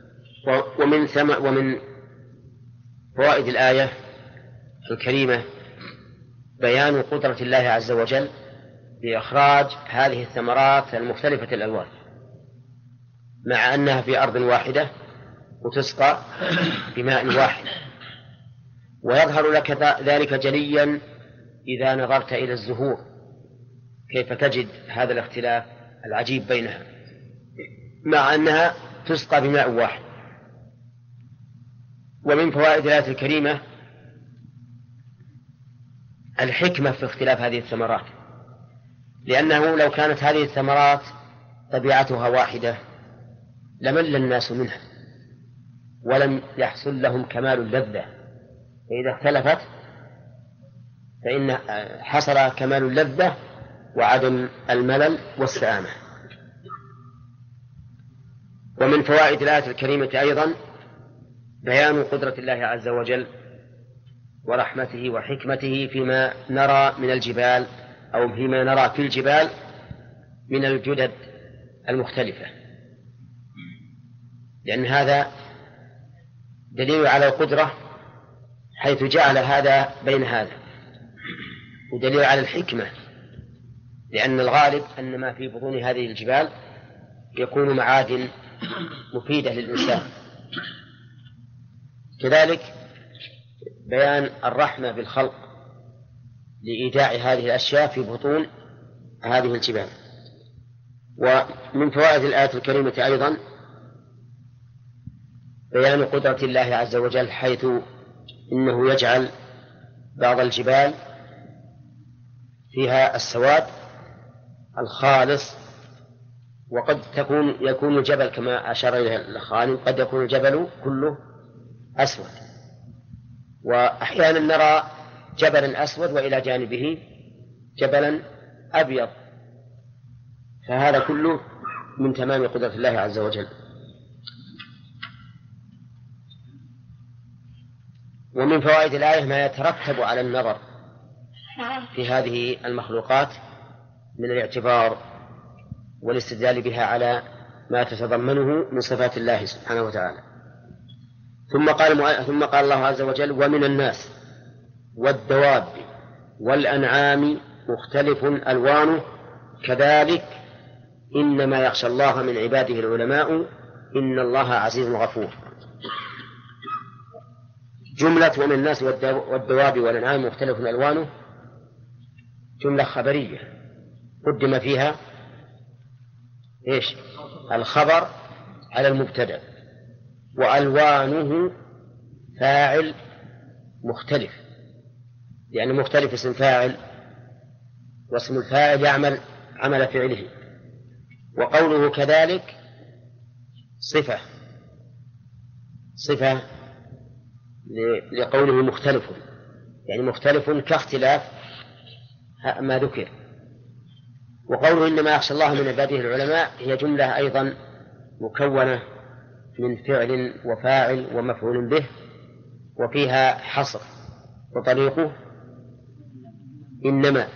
ومن فوائد الآية الكريمة بيان قدرة الله عز وجل بإخراج هذه الثمرات المختلفة الألوان، مع أنها في أرض واحدة وتسقى بماء واحد. ويظهر لك ذلك جليا إذا نظرت إلى الزهور، كيف تجد هذا الاختلاف العجيب بينها مع أنها تسقى بماء واحد. ومن فوائد الآية الكريمة الحكمة في اختلاف هذه الثمرات، لأنه لو كانت هذه الثمرات طبيعتها واحدة لمل الناس منها ولم يحصل لهم كمال اللذة، فإذا اختلفت فإن حصل كمال اللذة وعدم الملل والسآمة. ومن فوائد الآية الكريمة أيضا بيان قدرة الله عز وجل ورحمته وحكمته فيما نرى من الجبال أو فيما نرى في الجبال من الجدد المختلفة، لأن هذا دليل على القدرة حيث جعل هذا بين هذا، ودليل على الحكمة، لأن الغالب أن ما في بطون هذه الجبال يكون معادن مفيدة للإنسان. كذلك بيان الرحمة بالخلق لإيداع هذه الأشياء في بطون هذه الجبال. ومن فوائد الآية الكريمة أيضا بيان قدرة الله عز وجل، حيث إنه يجعل بعض الجبال فيها السواد الخالص، وقد يكون الجبل كما أشار إليه الخالق قد يكون الجبل كله أسود، وأحيانا نرى جبلا أسود وإلى جانبه جبلا أبيض، فهذا كله من تمام قدرة الله عز وجل. ومن فوائد الآية ما يترتب على النظر في هذه المخلوقات من الاعتبار والاستدلال بها على ما تتضمنه من صفات الله سبحانه وتعالى. ثم قال الله عز وجل: ومن الناس والدواب والأنعام مختلف ألوانه كذلك إنما يخشى الله من عباده العلماء إن الله عزيز غفور. جملة ومن الناس والدواب والأنعام مختلف ألوانه جملة خبرية قدم فيها الخبر على المبتدأ، وألوانه فاعل مختلف، يعني مختلف اسم فاعل، واسم الفاعل يعمل عمل فعله. وقوله كذلك صفة لقوله مختلف، يعني مختلف كاختلاف ما ذكر. وقوله إنما يخشى الله من عباده العلماء هي جملة أيضا مكونة من فعل وفاعل ومفعول به، وفيها حصر، وطريقه إنما.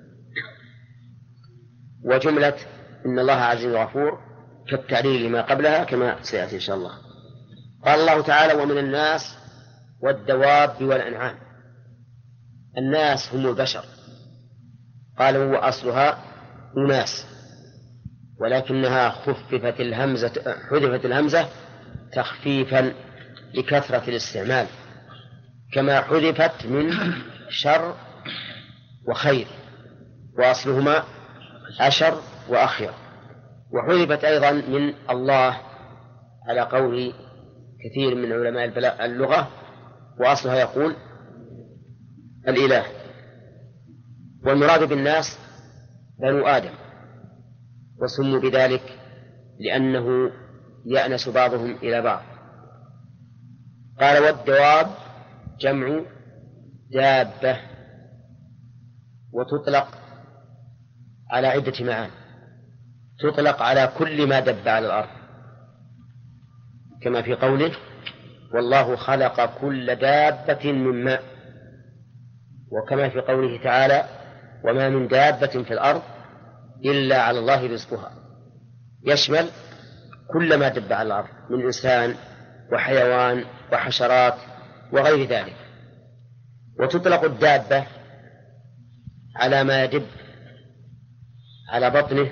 وجملة إن الله عزيز غفور كالتعليل لما قبلها كما سيأتي إن شاء الله. قال الله تعالى: ومن الناس والدواب والأنعام. الناس هم البشر، قالوا وأصلها أناس، ولكنها حذفت الهمزة تخفيفا لكثرة الاستعمال، كما حذفت من شر وخير، وأصلهما أشر وأخير. وحذفت أيضا من الله على قول كثير من علماء اللغة، وأصلها يقول الإله. والمراد بالناس بنو آدم، وسموا بذلك لأنه يأنس بعضهم إلى بعض. قال: والدواب جمع دابة، وتطلق على عدة معاني. تطلق على كل ما دب على الأرض، كما في قوله والله خلق كل دابة من ماء، وكما في قوله تعالى وما من دابة في الأرض إلا على الله رزقها، يشمل كل ما دب على الأرض من إنسان وحيوان وحشرات وغير ذلك. وتطلق الدابة على ما يدب على بطنه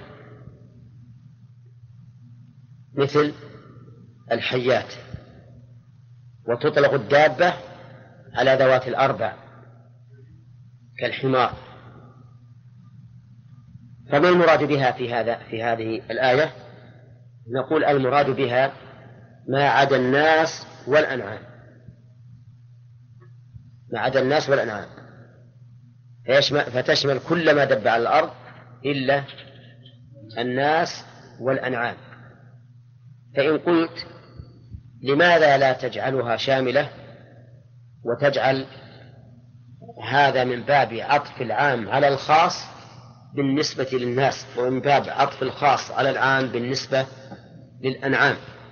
مثل الحيات، وتطلق الدابة على ذوات الأربع كالحمار. فما المراد بها في هذه الآية؟ نقول المراد بها ما عدا الناس والأنعام، ما عدا الناس والأنعام، فتشمل كل ما دب على الأرض إلا الناس والأنعام. فإن قلت لماذا لا تجعلها شاملة وتجعل هذا من باب عطف العام على الخاص بالنسبة للناس، ومن باب عطف الخاص على العام بالنسبة للأنعام؟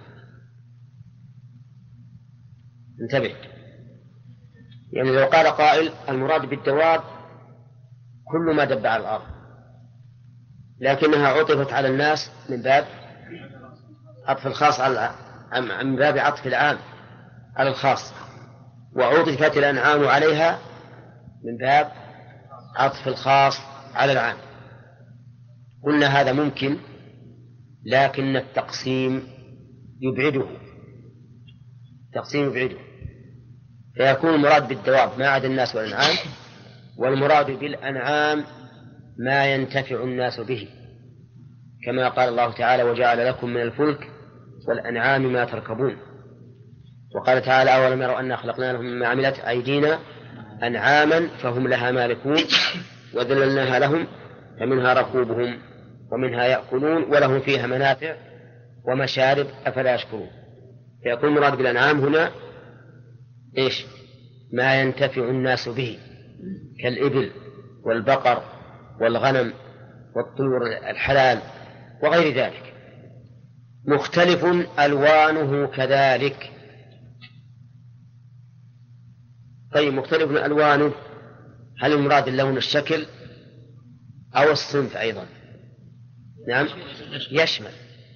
انتبه، يعني لو قال قائل المراد بالدواب كل ما دب على الأرض، لكنها عطفت على الناس من باب عطف الخاص على من باب عطف العام على الخاص، وعطفت الأنعام عليها من باب عطف الخاص على العام. قلنا هذا ممكن، لكن التقسيم يبعده، فيكون المراد بالدواب ما عدا الناس والأنعام، والمراد بالأنعام ما ينتفع الناس به، كما قال الله تعالى وجعل لكم من الفلك والأنعام ما تركبون. وقال تعالى أولم يروا أنا خلقنا لهم مما عملت أيدينا أنعاما فهم لها مالكون وذللناها لهم فمنها ركوبهم ومنها يأكلون ولهم فيها منافع ومشارب أفلا يشكرون. فيكون المراد بالأنعام هنا إيش؟ ما ينتفع الناس به كالإبل والبقر والغنم والطيور الحلال وغير ذلك. مختلف ألوانه كذلك. طيب، مختلف ألوانه، هل المراد اللون الشكل أو الصنف أيضا؟ نعم، يشمل.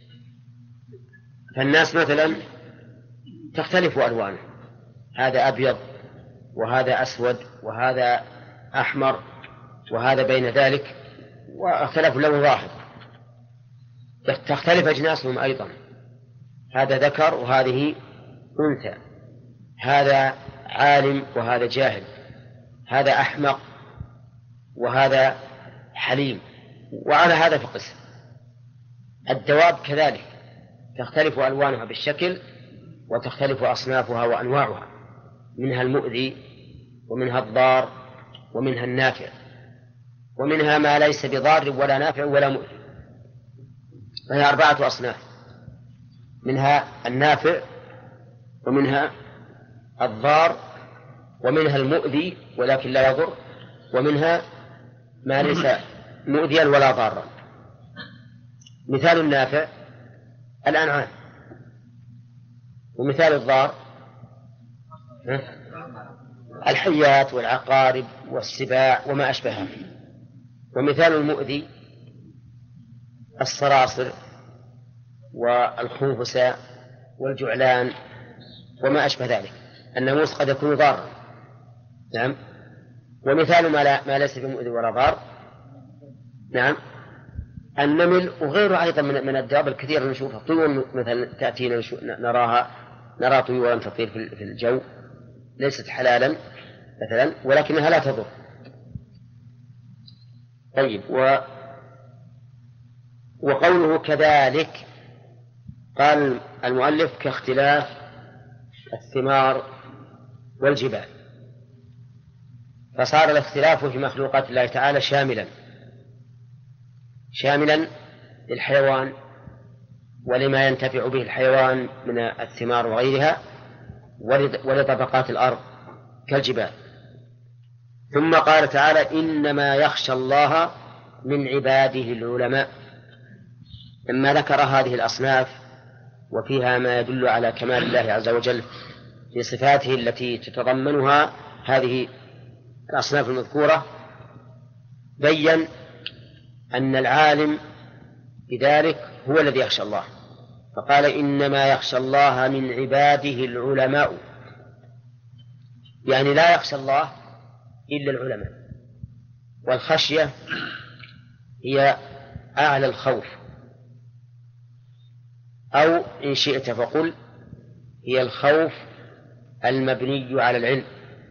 فالناس مثلا تختلف ألوانه، هذا أبيض وهذا أسود وهذا أحمر وهذا بين ذلك، واختلف اللون ظاهر. تختلف أجناسهم أيضا، هذا ذكر وهذه أنثى، هذا عالم وهذا جاهل، هذا أحمق وهذا حليم، وعلى هذا فقس. الدواب كذلك تختلف ألوانها بالشكل وتختلف أصنافها وأنواعها، منها المؤذي ومنها الضار ومنها النافع، ومنها ما ليس بضار ولا نافع ولا مؤذي، فهي 4 أصناف، منها النافع ومنها الضار ومنها المؤذي ولكن لا يضر، ومنها ما ليس مؤذيا ولا ضارا. مثال النافع الأنعام، ومثال الضار الحيات والعقارب والسباع وما أشبهها، ومثال المؤذي الصراصر والخنفساء والجعلان وما أشبه ذلك. الناموس قد يكون ضارا، نعم. ومثال ما ليس بمؤذي ولا ضار، نعم، النمل وغيره أيضا من الدواب الكثير نشوفها. طيور مثلا تأتينا نرى طيورا تطير في الجو ليست حلالا مثلا ولكنها لا تضر. طيب، وقوله كذلك قال المؤلف كاختلاف الثمار والجبال، فصار الاختلاف في مخلوقات الله تعالى شاملا للحيوان ولما ينتفع به الحيوان من الثمار وغيرها، ولطبقات الأرض كالجبال. ثم قال تعالى إنما يخشى الله من عباده العلماء. لما ذكر هذه الأصناف وفيها ما يدل على كمال الله عز وجل في صفاته التي تتضمنها هذه الأصناف المذكورة، بين أن العالم بذلك هو الذي يخشى الله، فقال إنما يخشى الله من عباده العلماء، يعني لا يخشى الله إلا العلماء. والخشية هي أعلى الخوف، أو إن شئت فقل هي الخوف المبني على العلم.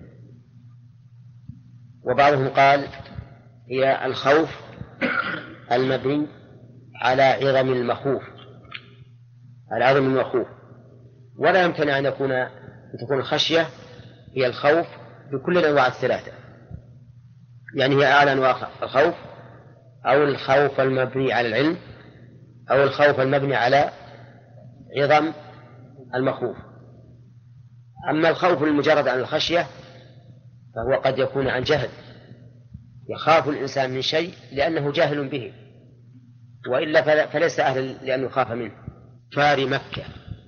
وبعضهم قال هي الخوف المبني على عظم المخوف، العظم المخوف. ولا يمكن أن تكون الخشية هي الخوف بكل الأنواع الثلاثة، يعني هي أعلى أنواع الخوف، أو الخوف المبني على العلم، أو الخوف المبني على عظم المخوف. أما الخوف المجرد عن الخشية فهو قد يكون عن جهل، يخاف الإنسان من شيء لأنه جاهل به، وإلا فليس أهلا لأن يخاف منه. فار مكة.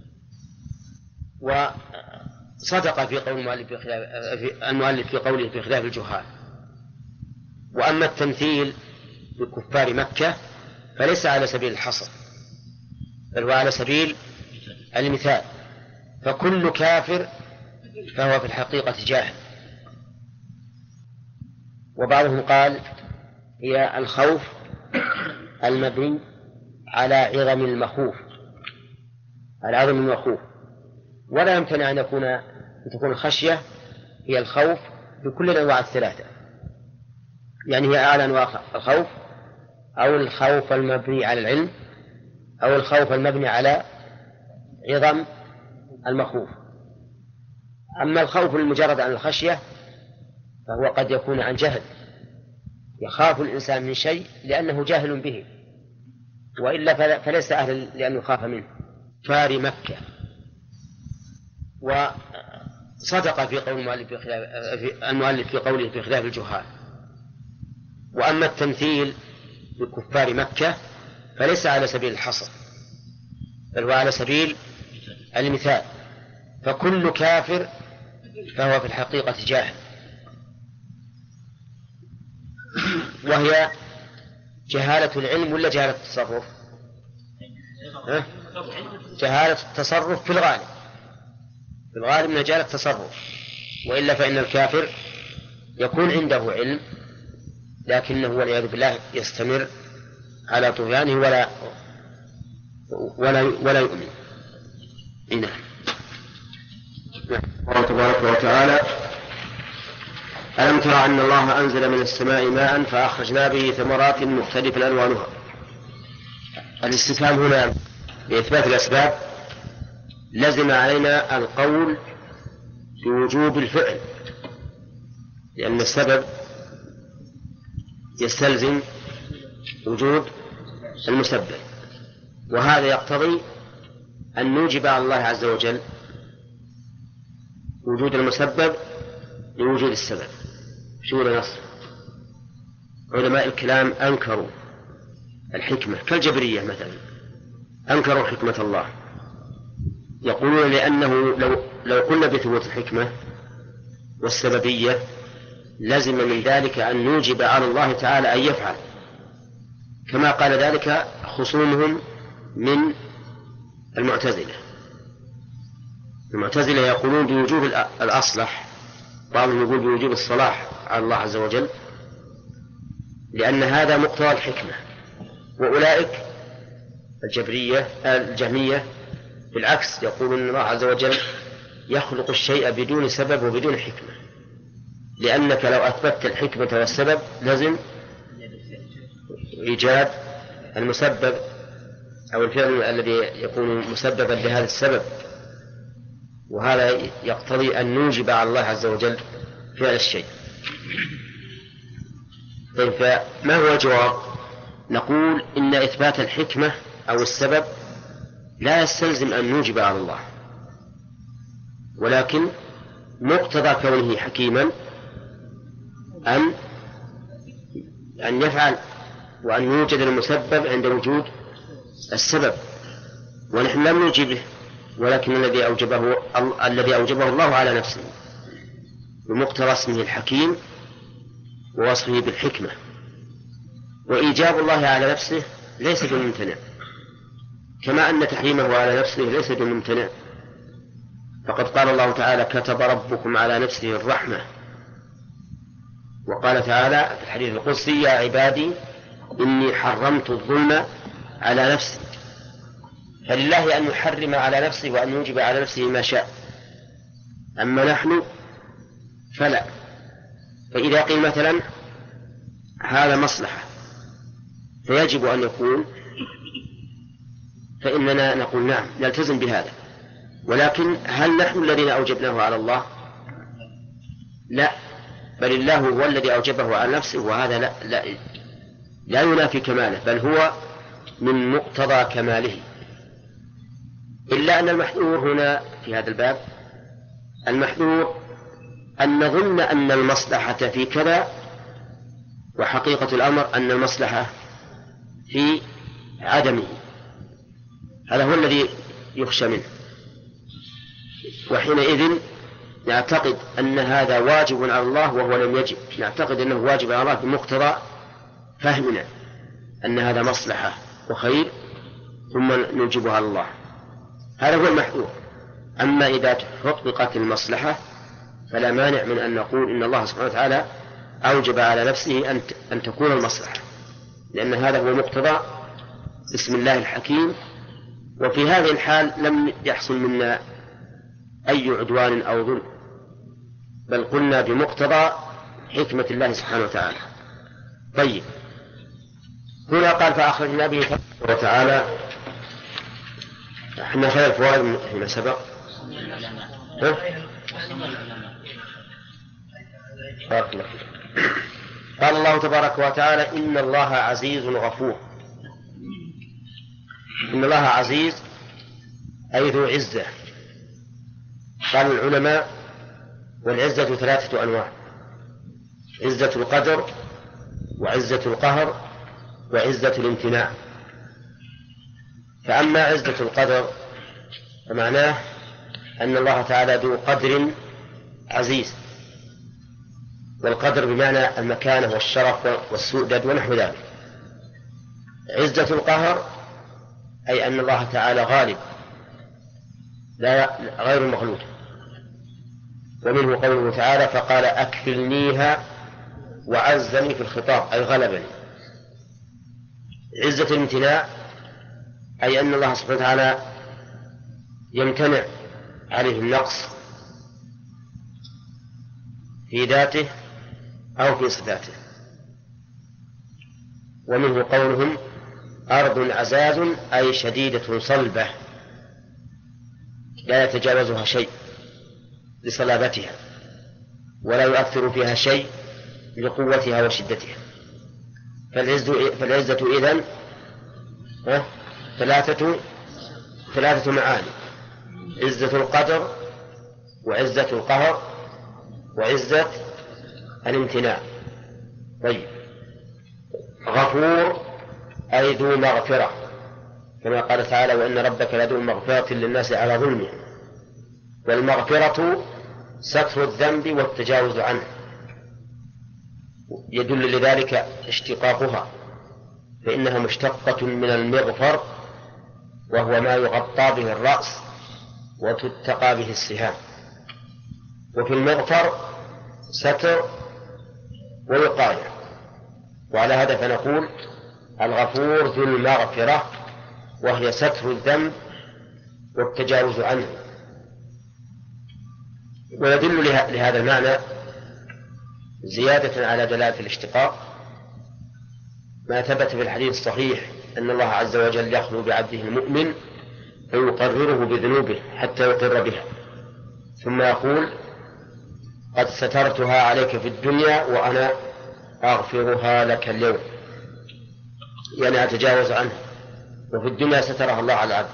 وصدق في قول المؤلف في قوله في خلاف الجهال. وأما التمثيل بكفار مكة فليس على سبيل الحصر، بل هو على سبيل المثال، فكل كافر فهو في الحقيقة جاهل. وبعضهم قال هي الخوف المبني على عظم المخوف، العظم المخوف. ولا يمكن أن تكون الخشية هي الخوف بكل الأنواع الثلاثة، يعني هي أعلى أنواع الخوف، أو الخوف المبني على العلم، أو الخوف المبني على عظم المخوف. أما الخوف المجرد عن الخشية فهو قد يكون عن جهل، يخاف الإنسان من شيء لأنه جاهل به، وإلا فليس أهلا لأن يخاف منه. فار مكة. وصدق في قول المؤلف في قوله في خلاف الجهال. وأما التمثيل بكفار مكة فليس على سبيل الحصر، بل هو على سبيل المثال، فكل كافر فهو في الحقيقة جاهل. وهي جهالة العلم ولا جهالة التصرف؟ جهالة التصرف في الغالب من جهالة التصرف، وإلا فإن الكافر يكون عنده علم لكنه والعياذ بالله يستمر على طغيانه ولا يؤمن. نعم. الله تبارك وتعالى: ألم ترى أن الله أنزل من السماء ماء فأخرجنا به ثمرات مختلفا ألوانها. الاستفهام هنا لإثبات الأسباب، لزم علينا القول بوجوب الفعل، لأن السبب يستلزم وجود المسبب، وهذا يقتضي أن نوجب على الله عز وجل وجود المسبب لوجود السبب. شو النص؟ علماء الكلام أنكروا الحكمة كالجبرية مثلا، أنكروا حكمة الله، يقولون لأنه لو قلنا بثبوت الحكمة والسببية لازم من ذلك أن نوجب على الله تعالى أن يفعل، كما قال ذلك خصومهم من المعتزلة. المعتزلة يقولون بوجوب الأصلح، بعضهم يقول بوجوب الصلاح على الله عز وجل، لأن هذا مقتضى الحكمة. وأولئك الجهمية بالعكس يقولون أن الله عز وجل يخلق الشيء بدون سبب وبدون حكمة، لأنك لو أثبتت الحكمة والسبب لازم إيجاد المسبب أو الفعل الذي يكون مسببا لهذا السبب، وهذا يقتضي أن نوجب على الله عز وجل فعل الشيء. طيب، فما هو الجواب؟ نقول إن إثبات الحكمة أو السبب لا يستلزم أن نوجب على الله، ولكن مقتضى كونه حكيما أن يفعل، وأن يوجد المسبب عند وجود السبب، ونحن لم نوجبه، ولكن الذي أوجبه الله على نفسه بمقتضى اسمه الحكيم ووصفه بالحكمة. وإيجاب الله على نفسه ليس بممتنع، كما أن تحريمه على نفسه ليس بممتنع. فقد قال الله تعالى: كتب ربكم على نفسه الرحمة. وقال تعالى في الحديث القدسي: يا عبادي إني حرمت الظلم على نفسي. فلله أن يحرم على نفسه وأن يوجب على نفسه ما شاء، أما نحن فلا. فإذا قيل مثلا هذا مصلحة فيجب أن يكون، فإننا نقول نعم نلتزم بهذا. ولكن هل نحن الذين أوجبناه على الله؟ لا، بل الله هو الذي أوجبه على نفسه، وهذا لا ينافي كماله، بل هو من مقتضى كماله. إلا أن المحذور هنا في هذا الباب، المحذور أن نظن أن المصلحة في كذا، وحقيقة الأمر أن المصلحة في عدمه. هذا هو الذي يخشى منه، وحينئذ نعتقد أن هذا واجب على الله وهو لم يجب، نعتقد أنه واجب على الله بمقتضى فهمنا أن هذا مصلحة وخير ثم نوجبها على الله. هذا هو المحذور. أما إذا تحققت المصلحة فلا مانع من أن نقول إن الله سبحانه وتعالى أوجب على نفسه أن تكون المصلحة، لأن هذا هو مقتضى بسم الله الحكيم. وفي هذه الحال لم يحصل منا أي عدوان أو ظلم، بل قلنا بمقتضى حكمة الله سبحانه وتعالى. طيب، هنا قال: فأخرجنا به وتعالى. احنا خير الفوائد فيما سبق. قال الله تبارك وتعالى: إن الله عزيز غفور. إن الله عزيز أي ذو عزة. قال العلماء: والعزة 3 أنواع: عزة القدر، وعزة القهر، وعزة الامتناع. فأما عزة القدر فمعناه أن الله تعالى ذو قدر عزيز، والقدر بمعنى المكانة والشرف والسؤدد ونحو ذلك. عزة القهر أي أن الله تعالى غالب لا غير مغلوب، ومنه قوله تعالى: فقال أكفلنيها، وعزني في الخطاب أي غلبني. عزة الامتناع أي أن الله سبحانه وتعالى يمتنع عليه النقص في ذاته أو في صفاته. ومنه قولهم: أرض عزاز أي شديدة صلبة لا يتجاوزها شيء لصلابتها، ولا يؤثر فيها شيء لقوتها وشدتها. فالعزة إذن ثلاثة معاني: عزة القدر، وعزة القهر، وعزة الامتناع. طيب، غفور أي ذو مغفرة، كما قال تعالى: وإن ربك لذو مغفرة للناس على ظلمهم. والمغفرة ستر الذنب والتجاوز عنه، يدل لذلك اشتقاقها، فإنها مشتقة من المغفر، وهو ما يغطى به الرأس وتتقى به السهام. وفي المغفر ستر ووقاية، وعلى هذا فنقول الغفور ذو المغفرة، وهي ستر الذنب والتجاوز عنه. ويدل لهذا المعنى زيادة على دلالة الاشتقاق ما ثبت في الحديث الصحيح أن الله عز وجل يخلو بعبده المؤمن فيقرره بذنوبه حتى يقر بها، ثم يقول: قد سترتها عليك في الدنيا وأنا أغفرها لك اليوم، يعني أتجاوز عنها. وفي الدنيا سترها الله على العبد.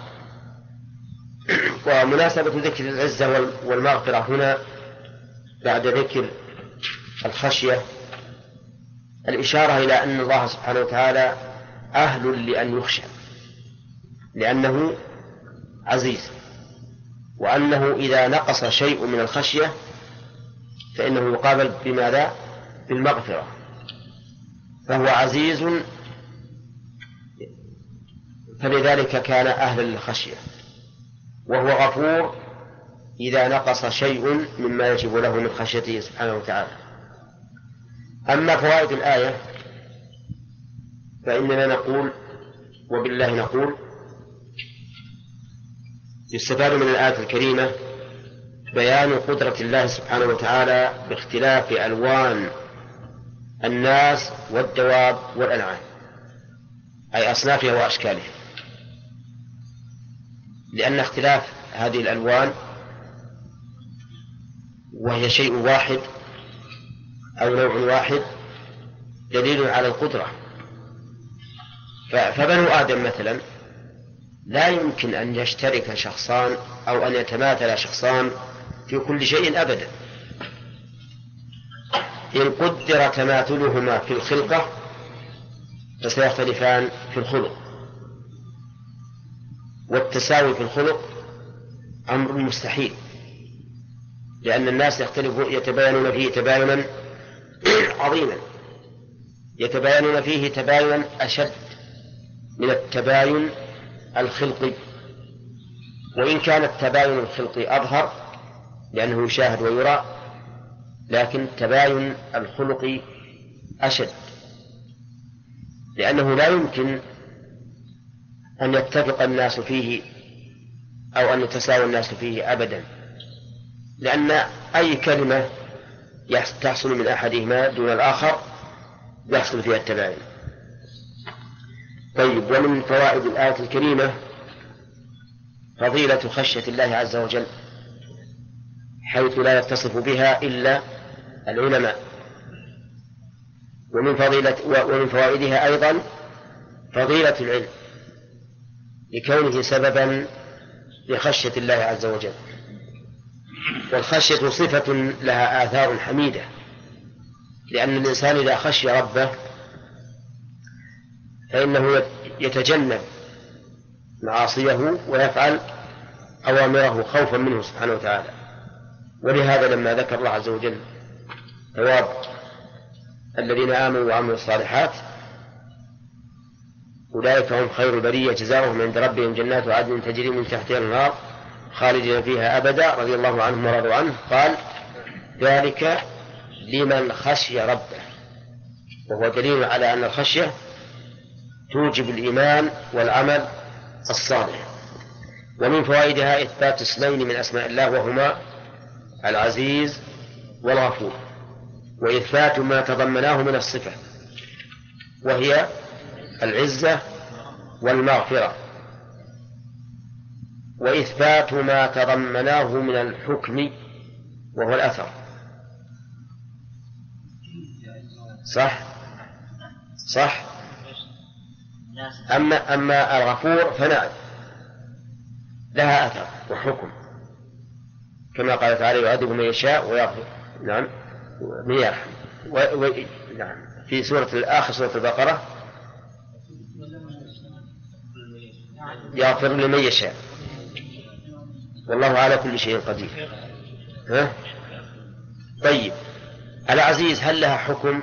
ومناسبة ذكر العزة والمغفرة هنا بعد ذكر الخشية الإشارة إلى أن الله سبحانه وتعالى أهل لأن يخشى، لأنه عزيز، وأنه إذا نقص شيء من الخشية فإنه يقابل بماذا؟ بالمغفرة، فهو عزيز، فلذلك كان أهلا للخشية، وهو غفور إذا نقص شيء مما يجب له من خشيته سبحانه وتعالى. أما فوائد الآية فإننا نقول وبالله نقول: يستفاد من الآية الكريمة بيان قدرة الله سبحانه وتعالى باختلاف ألوان الناس والدواب والأنعام، أي أصنافها وأشكالها، لأن اختلاف هذه الألوان وهي شيء واحد أو نوع واحد دليل على القدرة. فبنو آدم مثلا لا يمكن أن يشترك شخصان أو أن يتماثل شخصان في كل شيء أبدا، إن قدر تماثلهما في الخلقة فسيختلفان في الخلق، والتساوي في الخلق أمر مستحيل، لأن الناس يتباينون فيه تباينا عظيما، يتباينون فيه تباينا أشد من التباين الخلقي، وإن كان التباين الخلقي أظهر لأنه يشاهد ويرى، لكن التباين الخلقي أشد، لأنه لا يمكن أن يتفق الناس فيه أو أن يتساوى الناس فيه أبدا، لأن أي كلمة تحصل من أحدهما دون الآخر يحصل فيها التباين. طيب، ومن فوائد الآية الكريمة فضيلة خشية الله عز وجل، حيث لا يتصف بها إلا العلماء. ومن فوائدها أيضا فضيلة العلم لكونه سببا لخشية الله عز وجل، والخشية صفة لها آثار حميدة، لأن الإنسان إذا خشي ربه فإنه يتجنب معاصيه ويفعل أوامره خوفا منه سبحانه وتعالى. ولهذا لما ذكر الله عز وجل ثواب الذين آمنوا وعملوا الصالحات أولئك هم خير البرية جزاؤهم عند ربهم جنات عدن تجري من تحتها الأنهار خالدين فيها أبدا رضي الله عنهم ورضوا عنه، قال: ذلك لمن خشي ربه، وهو دليل على أن الخشية توجب الإيمان والعمل الصالح. ومن فوائدها إثبات اسمين من أسماء الله وهما العزيز والغفور، وإثبات ما تضمناه من الصفة وهي العزة والمغفرة، وإثبات ما تضمناه من الحكم وهو الأثر. صح. أما الغفور فنعم لها أثر وحكم، كما قال تعالى: يعذب من يشاء ويغفر، نعم، من يرحم. نعم، في سورة الآخر سورة البقرة: يغفر لمن يشاء والله على كل شيء قدير. طيب، العزيز هل لها حكم؟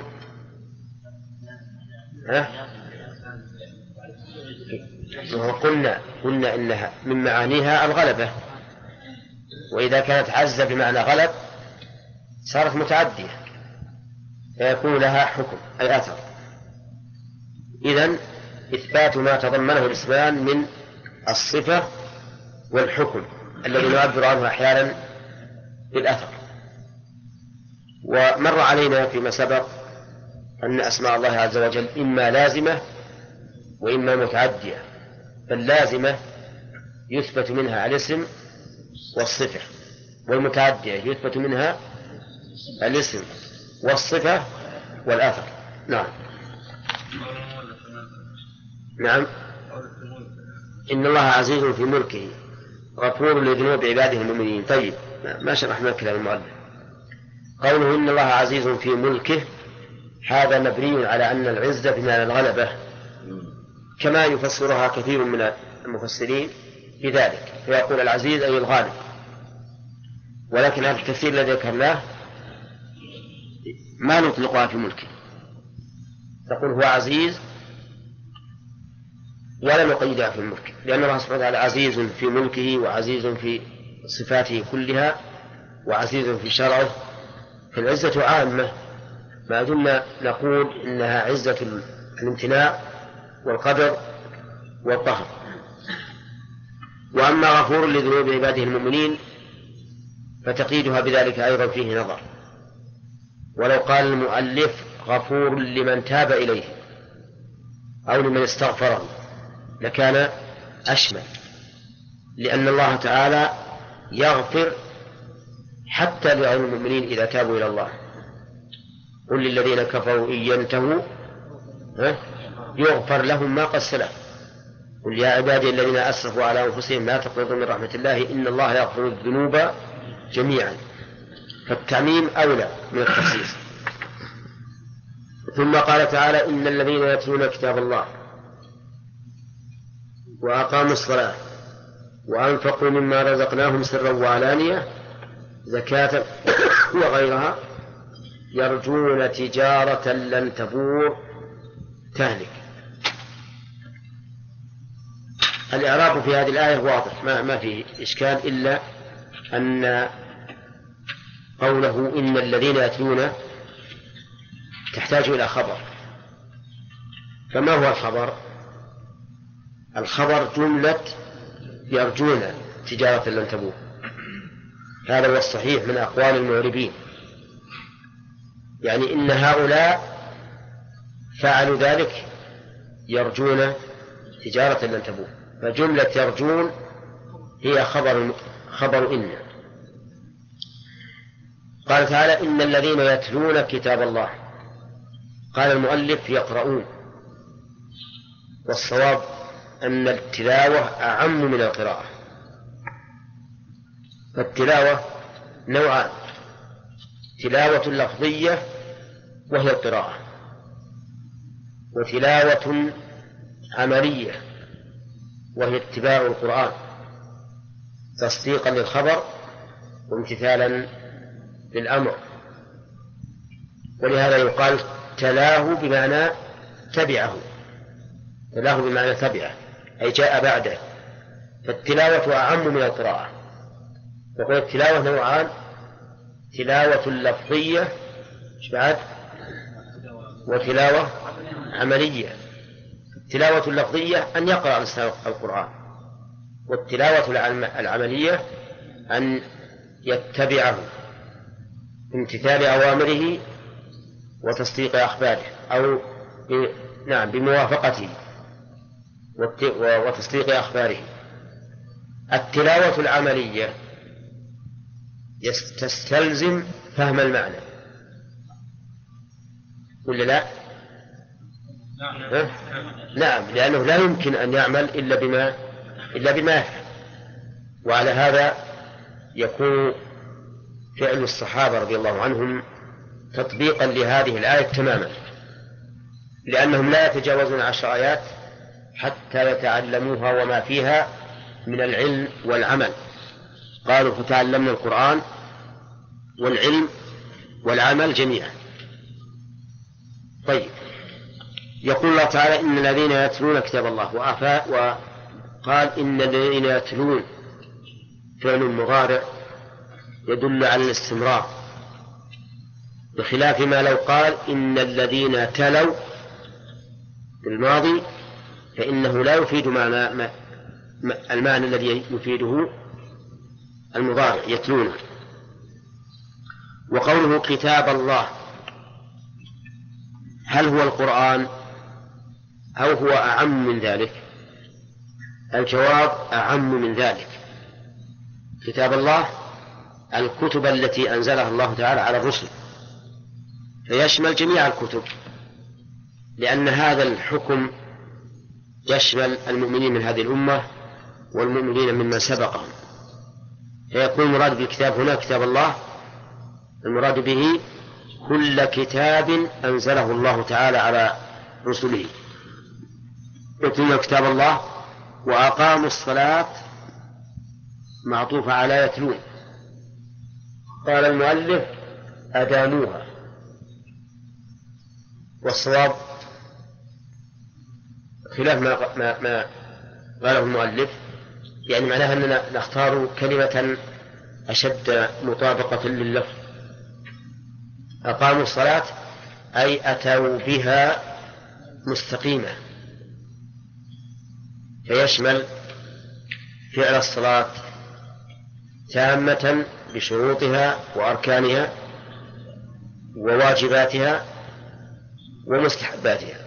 قلنا إنها من معانيها الغلبة، وإذا كانت عزة بمعنى غلب صارت متعدية فيكون لها حكم أي أثر. إذن إثبات ما تضمنه الإسلام من الصفة والحكم الذي نعبر عنه أحيانا بالأثر. ومر علينا فيما سبق أن أسماء الله عز وجل إما لازمة وإما متعدية، فاللازمة يثبت منها الاسم والصفة، والمتعدية يثبت منها الاسم والصفة والأثر. نعم. إن الله عزيز في ملكه غفور لذنوب عباده المؤمنين. طيب، ما شرحنا كلام المؤلف. قوله إن الله عزيز في ملكه هذا مبني على أن العزة بمعنى الغلبة، كما يفسرها كثير من المفسرين بذلك، فيقول العزيز أي الغالب، ولكن هذا التفسير الذي ذكرناه ما نطلقها في ملكه، تقول هو عزيز ولا نقيدها في الملك، لأن الله سبحانه وتعالى عزيز في ملكه وعزيز في صفاته كلها وعزيز في شرعه، فالعزة عامة ما دمنا نقول إنها عزة الامتناع والقدر والقهر. وأما غفور لذنوب عباده المؤمنين فتقييدها بذلك أيضا فيه نظر، ولو قال المؤلف غفور لمن تاب إليه أو لمن استغفره لكان أشمل، لأن الله تعالى يغفر حتى لغير المؤمنين إذا تابوا إلى الله. قل للذين كفروا إن ينتهوا يغفر لهم ما قد سلف، قل يا عبادي الذين أسرفوا على أنفسهم لا تقنطوا من رحمة الله إن الله يغفر الذنوب جميعا، فالتعميم أولى من التخصيص. ثم قال تعالى إن الذين يتلون كتاب الله وأقاموا الصلاة وأنفقوا مما رزقناهم سرا وعلانية زكاة وغيرها يرجون تجارة لن تبور تهلك. الإعراب في هذه الآية واضح ما فيه إشكال، إلا أن قوله إن الذين يتلون تحتاج إلى خبر، فما هو الخبر؟ الخبر جملة يرجون تجارة لن تبور، هذا هو الصحيح من أقوال المعربين، يعني إن هؤلاء فعلوا ذلك يرجون تجارة لن تبور، فجملة يرجون هي خبر إن. قال تعالى إن الذين يتلون كتاب الله، قال المؤلف يقرؤون، والصواب أن التلاوة أعم من القراءة، فالتلاوة نوعان: تلاوة لفظية وهي القراءة، وتلاوة عملية وهي اتباع القرآن تصديقا للخبر وامتثالا للأمر. ولهذا يقال تلاه بمعنى تبعه، تلاه بمعنى تبعه أي جاء بعده، فالتلاوة أعم من القراءة. وقل التلاوة نوعان: تلاوة لفظية وتلاوة عملية. التلاوة اللفظية أن يقرأ الإنسان القرآن، والتلاوة العملية أن يتبعه بامتثال أوامره وتصديق أخباره، أو بموافقته وتصديق أخباره. التلاوة العملية تستلزم فهم المعنى ولا لا؟ نعم، لأنه لا يمكن أن يعمل إلا بما يفهم. وعلى هذا يكون فعل الصحابة رضي الله عنهم تطبيقا لهذه الآية تماما، لأنهم لا يتجاوزون 10 آيات حتى يتعلموها وما فيها من العلم والعمل. قالوا فتعلمنا القرآن والعلم والعمل جميعا. طيب، يقول الله تعالى إن الذين يتلون كتاب الله وقال إن الذين يتلون فعل مضارع يدل على الاستمرار، بخلاف ما لو قال إن الذين تلوا بالماضي فإنه لا يفيد المعنى الذي يفيده المضارع يتلونه. وقوله كتاب الله هل هو القرآن أو هو أعم من ذلك؟ الجواب أعم من ذلك. كتاب الله الكتب التي أنزلها الله تعالى على الرسل، فيشمل جميع الكتب، لأن هذا الحكم يشمل المؤمنين من هذه الأمة والمؤمنين ممن سبقهم، فيكون المراد بالكتاب هنا كتاب الله المراد به كل كتاب أنزله الله تعالى على رسله. يتلون كتاب الله وأقاموا الصلاة معطوفة على يتلون. قال المؤلف أداموها، والصواب خلاف ما قاله المؤلف، يعني معناها أننا نختار كلمة أشد مطابقة لللفظ. أقاموا الصلاة أي أتوا بها مستقيمة، فيشمل فعل الصلاة تامة بشروطها وأركانها وواجباتها ومستحباتها.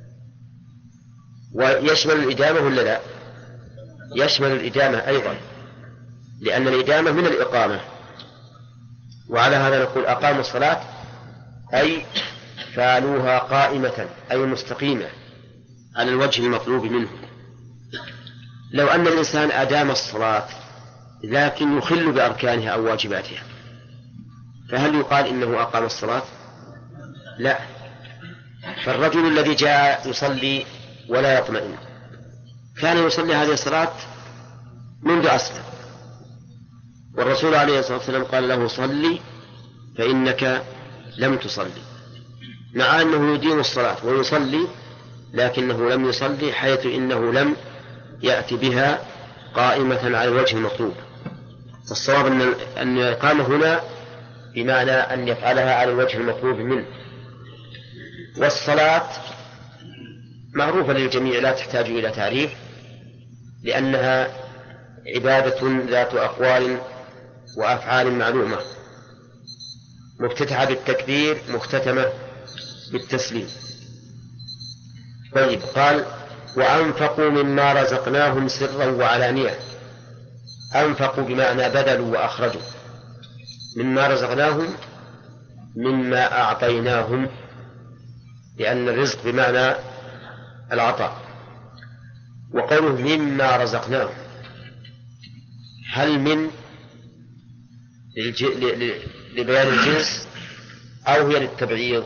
ويشمل الإدامة ولا لا؟ يشمل الإدامة أيضا، لأن الإدامة من الإقامة. وعلى هذا نقول أقاموا الصلاة أي فعلوها قائمة أي مستقيمة على الوجه المطلوب منه. لو أن الإنسان أدام الصلاة لكن يخل بأركانها أو واجباتها، فهل يقال إنه أقام الصلاة؟ لا. فالرجل الذي جاء يصلي ولا يطمئن كان يصلي هذه الصلاة منذ أسلم، والرسول عليه الصلاة والسلام قال له صلي فإنك لم تصلي، مع أنه يدين الصلاة ويصلي لكنه لم يصلي، حيث إنه لم يأتي بها قائمة على الوجه المطلوب. فالصواب أن الإقامة هنا بمعنى أن يفعلها على الوجه المطلوب منه. والصلاة معروفة للجميع لا تحتاج إلى تعريف، لأنها عبادة ذات أقوال وأفعال معلومة، مفتتحة بالتكبير مختتمة بالتسليم. طيب، قال وأنفقوا مما رزقناهم سرا وعلانية. أنفقوا بمعنى بذلوا وأخرجوا، مما رزقناهم مما أعطيناهم، لأن الرزق بمعنى العطاء. وقوله مما رزقناهم، هل من لبيان الجنس أو هي للتبعيض؟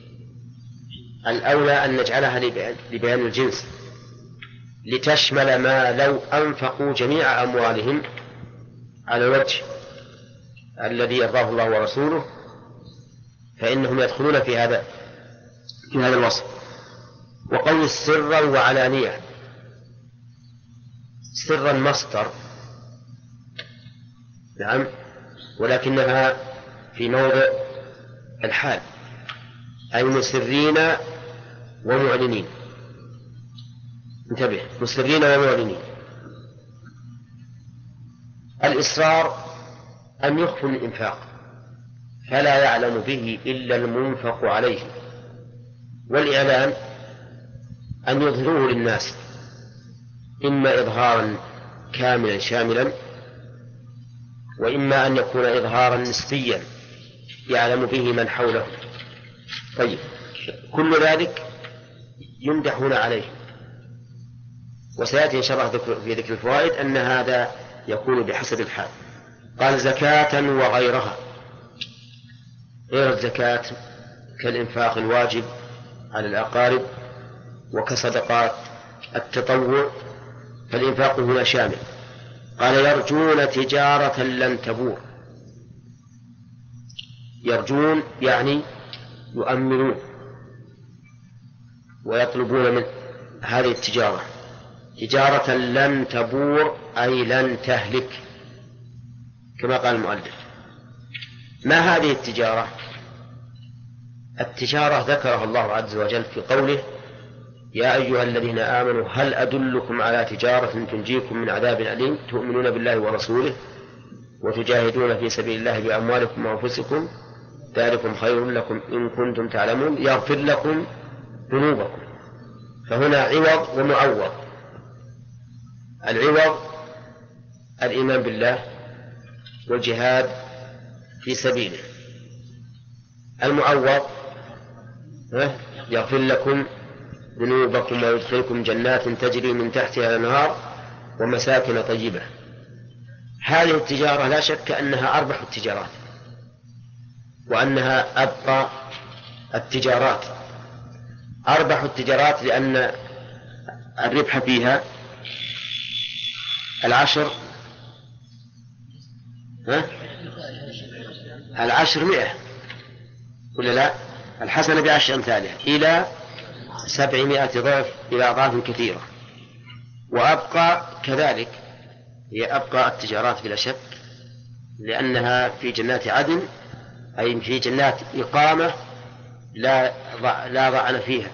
الأولى أن نجعلها لبيان الجنس، لتشمل ما لو أنفقوا جميع أموالهم على الوجه الذي يرضاه الله ورسوله فإنهم يدخلون في هذا الوصف. وقول سرا وعلانية، سرا مصدر، نعم، ولكنها في موضع الحال، أي مسرين ومعلنين. انتبه، مسرين ومعلنين. الإصرار أن يخفوا الإنفاق فلا يعلم به إلا المنفق عليه، والإعلان أن يظهروه للناس، إما إظهارا كاملا شاملا، وإما أن يكون إظهارا نسبيا يعلم به من حوله. طيب، كل ذلك يمدحون عليه، وسيأتي إن شاء الله في ذكر الفوائد أن هذا يكون بحسب الحال. قال زكاة وغيرها، غير الزكاة كالإنفاق الواجب على الأقارب وكصدقات التطوع، فالإنفاق هنا شامل. قال يرجون تجارة لن تبور. يرجون يعني يؤملون ويطلبون من هذه التجارة تجارة لن تبور أي لن تهلك، كما قال المؤلف. ما هذه التجارة؟ التجارة ذكرها الله عز وجل في قوله يا أيها الذين آمنوا هل أدلكم على تجارة تنجيكم من عذاب أليم تؤمنون بالله ورسوله وتجاهدون في سبيل الله بأموالكم وأنفسكم ذلكم خير لكم إن كنتم تعلمون يغفر لكم ذنوبكم. فهنا عوض ومعوض. العوض الإيمان بالله والجهاد في سبيله، المعوض يغفر لكم ذنوبكم ويدخلكم جنات تجري من تحتها الأنهار ومساكن طيبة. هذه التجارة لا شك أنها أربح التجارات وأنها أبقى التجارات. أربح التجارات لأن الربح فيها العشر، العشر 100 ولا لا؟ الحسنة بعشر أمثالها إلى 700 ضعف إلى أضعاف كثيرة. وأبقى كذلك، هي أبقى التجارات بلا شك، لأنها في جنات عدن، أي في جنات إقامة لا ضعن فيها.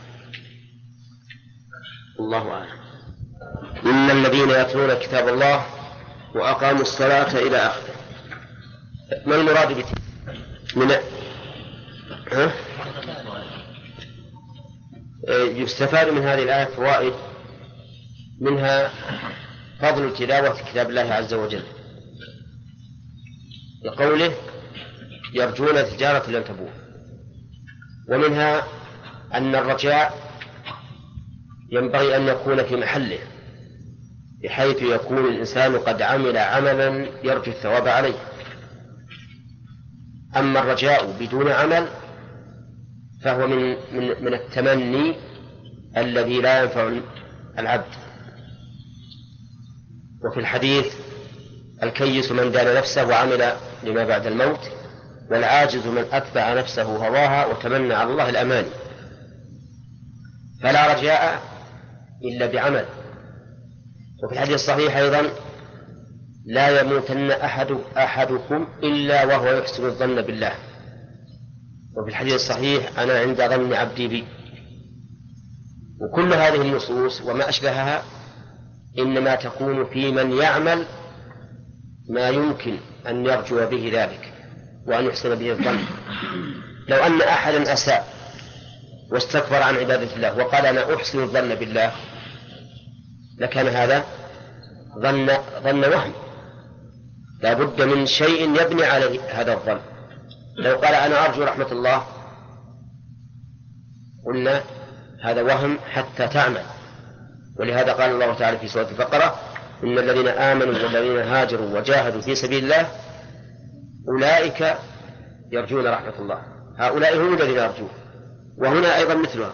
الله أعلم. إن الذين يتلون كتاب الله وأقاموا الصلاة إلى آخره. ما المراد من يستفاد من هذه الآية فوائد، منها فضل تلاوة كتاب الله عز وجل لقوله يرجون تجارة لن تبور. ومنها أن الرجاء ينبغي أن يكون في محله، بحيث يكون الإنسان قد عمل عملا يرجو الثواب عليه. أما الرجاء بدون عمل فهو من التمني الذي لا ينفع العبد. وفي الحديث الكيس من دان نفسه وعمل لما بعد الموت، والعاجز من أتبع نفسه هواها وتمنى على الله الأماني. فلا رجاء إلا بعمل. وفي الحديث الصحيح أيضا لا يموتن أحدكم إلا وهو يحسن الظن بالله. وفي الحديث الصحيح أنا عند ظن عبدي بي. وكل هذه النصوص وما أشبهها إنما تكون في من يعمل ما يمكن أن يرجو به ذلك وأن يحسن به الظن. لو أن أحدا أساء واستكبر عن عبادة الله وقال أنا أحسن الظن بالله لكان هذا ظن وهم، لا بد من شيء يبني على هذا الظن. لو قال أنا أرجو رحمة الله قلنا هذا وهم حتى تعمل. ولهذا قال الله تعالى في سورة البقرة إن الذين آمنوا والذين هاجروا وجاهدوا في سبيل الله أولئك يرجون رحمة الله. هؤلاء هم الذين يرجون. وهنا أيضا مثلها.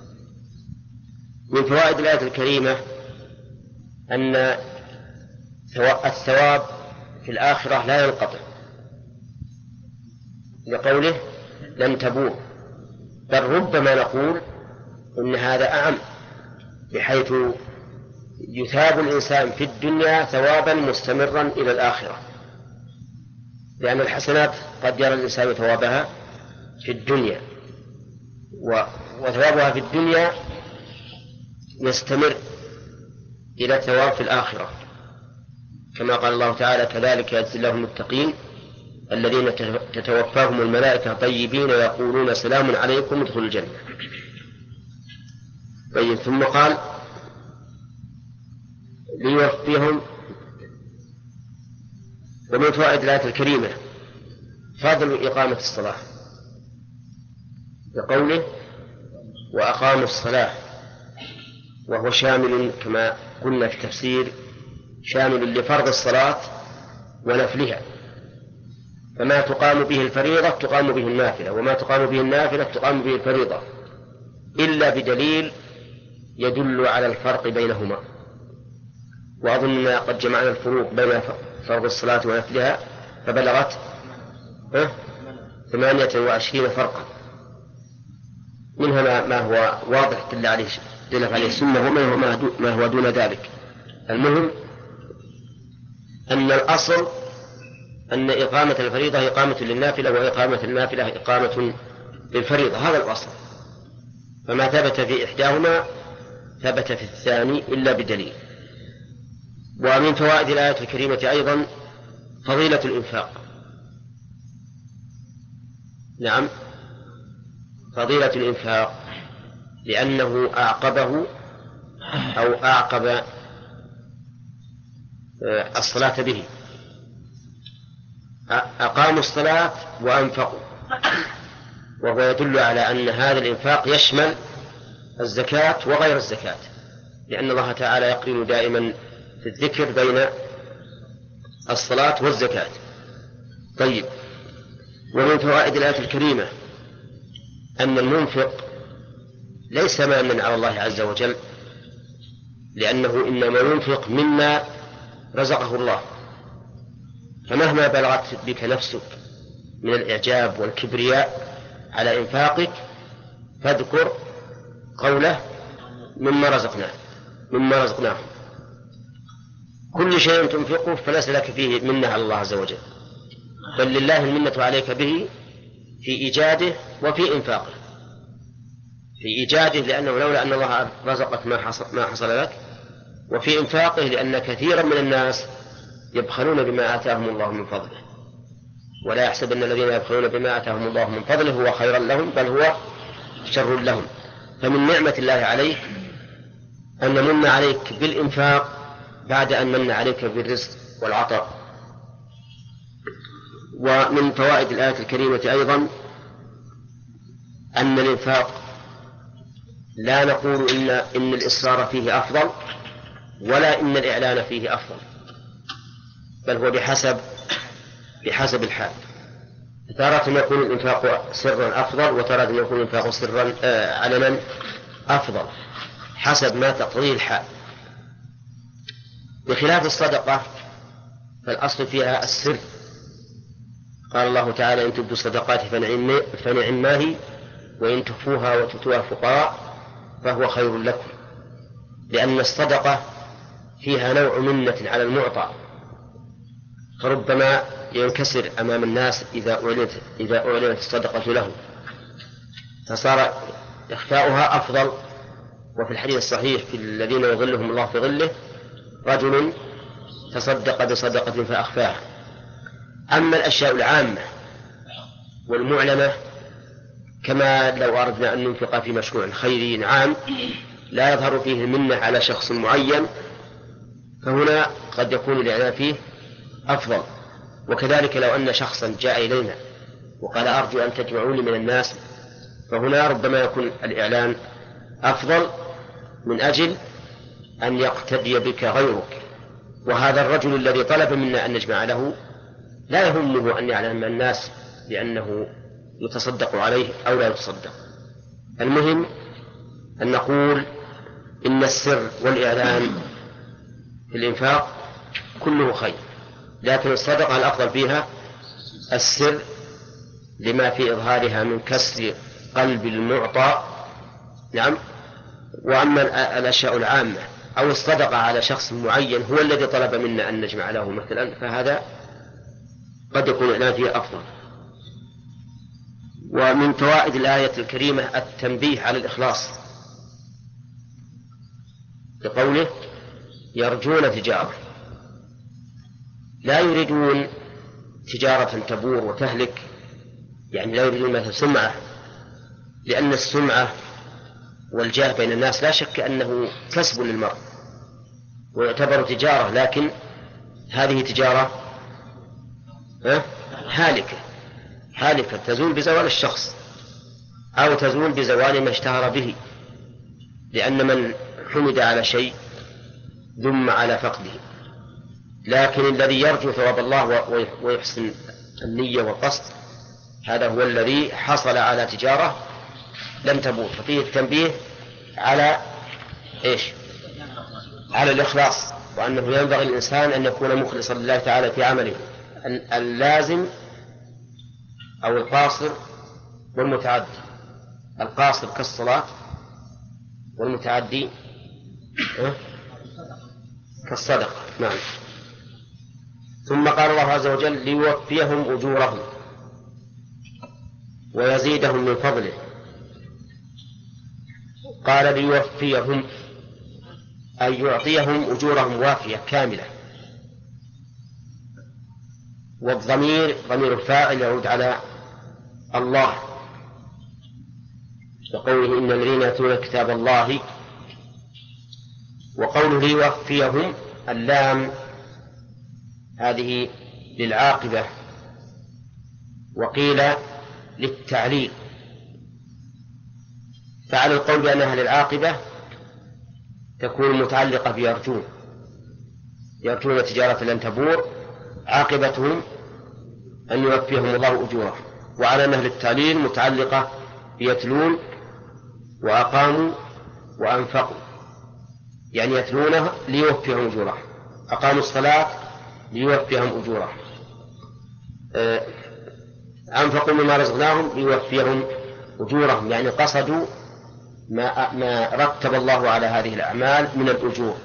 من فوائد الآية الكريمة أن الثواب في الآخرة لا ينقطع، لقوله لن تبور، بل ربما نقول إن هذا أعم، بحيث يثاب الإنسان في الدنيا ثوابا مستمرا إلى الآخرة، لأن الحسنات قد يرى الإنسان ثوابها في الدنيا، وثوابها في الدنيا يستمر إلى الثواب في الآخرة، كما قال الله تعالى كذلك يجزي الله المتقين الذين تتوفاهم الملائكة طيبين يقولون سلام عليكم ادخلوا الجنة. طيب، ثم قال ليوفيهم. ومن فوائد الآية الكريمة فضل إقامة الصلاة، لقوله وأقاموا الصلاة، وهو شامل كما قلنا في التفسير شامل لفرض الصلاة ونفلها، فما تقام به الفريضة تقام به النافلة، وما تقام به النافلة تقام به الفريضة، إلا بدليل يدل على الفرق بينهما. وأظننا قد جمعنا الفروق بين فرض الصلاة ونفلها فبلغت 28 فرقا، منها ما هو واضح دل عليه السنة، ومنه ما هو دون ذلك. المهم أن الأصل أن إقامة الفريضة إقامة للنافلة، وإقامة النافلة إقامة للفريضة، هذا الأصل. فما ثبت في إحداهما ثبت في الثاني إلا بدليل. ومن فوائد الآية الكريمة أيضا فضيلة الإنفاق. نعم، فضيلة الإنفاق، لأنه أعقبه أو أعقب الصلاة به. أقاموا الصلاة وأنفقوا، وهو يدل على أن هذا الإنفاق يشمل الزكاة وغير الزكاة، لأن الله تعالى يقرن دائما في الذكر بين الصلاة والزكاة. طيب، ومن فوائد الآية الكريمة أن المنفق ليس مانا على الله عز وجل، لأنه إنما ينفق مما رزقه الله. فمهما بلغت بك نفسك من الإعجاب والكبرياء على إنفاقك فاذكر قوله مما رزقناه. كل شيء تنفقه فليس لك فيه منة على الله عز وجل، بل لله المنة عليك به في إيجاده وفي إنفاقه. في إيجاده لأنه لولا أن الله رزقك ما حصل لك، وفي إنفاقه لأن كثيرا من الناس يبخلون بما آتاهم الله من فضله، ولا يحسبن الذين يبخلون بما آتاهم الله من فضله هو خيرا لهم بل هو شر لهم. فمن نعمة الله عليك أن من عليك بالإنفاق بعد أن من عليك بالرزق والعطاء. ومن فوائد الآية الكريمة أيضا أن الإنفاق لا نقول إن الإصرار فيه أفضل ولا إن الإعلان فيه أفضل، بل هو بحسب الحال. تارة يكون الإنفاق سرا أفضل، وتارة يكون الإنفاق سرا علنا أفضل، حسب ما تقضيه الحال. بخلاف الصدقة فالأصل فيها السر. قال الله تعالى إن تبدوا الصدقات فنعم ما هي، وإن تخفوها وتؤتوها الفقراء فهو خير لكم، لأن الصدقة فيها نوع منة على المعطى، فربما ينكسر أمام الناس إذا أعلنت الصدقة له، فصار إخفاؤها أفضل. وفي الحديث الصحيح في الذين يظلهم الله في ظله رجل تصدق بصدقة فأخفاها. أما الأشياء العامة والمعلنة كما لو أردنا أن ننفق في مشروع خيري عام لا يظهر فيه المنة على شخص معين، فهنا قد يكون الإعلان فيه أفضل. وكذلك لو أن شخصا جاء إلينا وقال أرجو أن تجمعوا لي من الناس، فهنا ربما يكون الإعلان أفضل من أجل أن يقتدي بك غيرك. وهذا الرجل الذي طلب منا أن نجمع له لا يهمه أن يعلم الناس بأنه يتصدق عليه أو لا يتصدق. المهم أن نقول إن السر والإعلان في الإنفاق كله خير، لكن الصدقة الأفضل فيها السر لما في إظهارها من كسر قلب المعطى. نعم. وأما الأشياء العامة أو الصدقة على شخص معين هو الذي طلب منا أن نجمع له مثلا، فهذا قد يكون الإعلان فيه أفضل. ومن فوائد الآية الكريمة التنبيه على الإخلاص بقوله يرجون تجارة، لا يريدون تجارة تبور وتهلك، يعني لا يريدون مثل سمعة، لأن السمعة والجاه بين الناس لا شك أنه كسب للمرء ويعتبر تجارة، لكن هذه تجارة هالكة تزول بزوال الشخص أو تزول بزوال ما اشتهر به، لأن من حمد على شيء ذم على فقده. لكن الذي يرجو ثواب الله ويحسن النية والقصد هذا هو الذي حصل على تجارة لم تبور. ففيه التنبيه على على الإخلاص، وأنه ينبغي الإنسان أن يكون مخلصا لله تعالى في عمله، اللازم أو القاصر والمتعدي. القاصر كالصلاة، والمتعدي كالصدقة. نعم. ثم قال الله عز وجل ليوفيهم أجورهم ويزيدهم من فضله. قال ليوفيهم أي يعطيهم أجورهم وافية كاملة، والضمير ضمير الفاعل يعود على الله، وقوله إن الذين يتلون كتاب الله. وقوله ليوفيهم اللام هذه للعاقبة، وقيل للتعليل، فعلى القول بأنها للعاقبة تكون متعلقة يرجون تجارة لن تبور، عاقبتهم أن يوفيهم الله أجورهم. وعلى أنها للتعليل متعلقة بيتلون وأقاموا وأنفقوا، يعني يتلونه ليوفيهم أجورهم. أقاموا الصلاة ليوفيهم أجورهم، أنفقوا مما رزقناهم ليوفيهم أجورهم، يعني قصدوا ما رتب الله على هذه الأعمال من الأجور.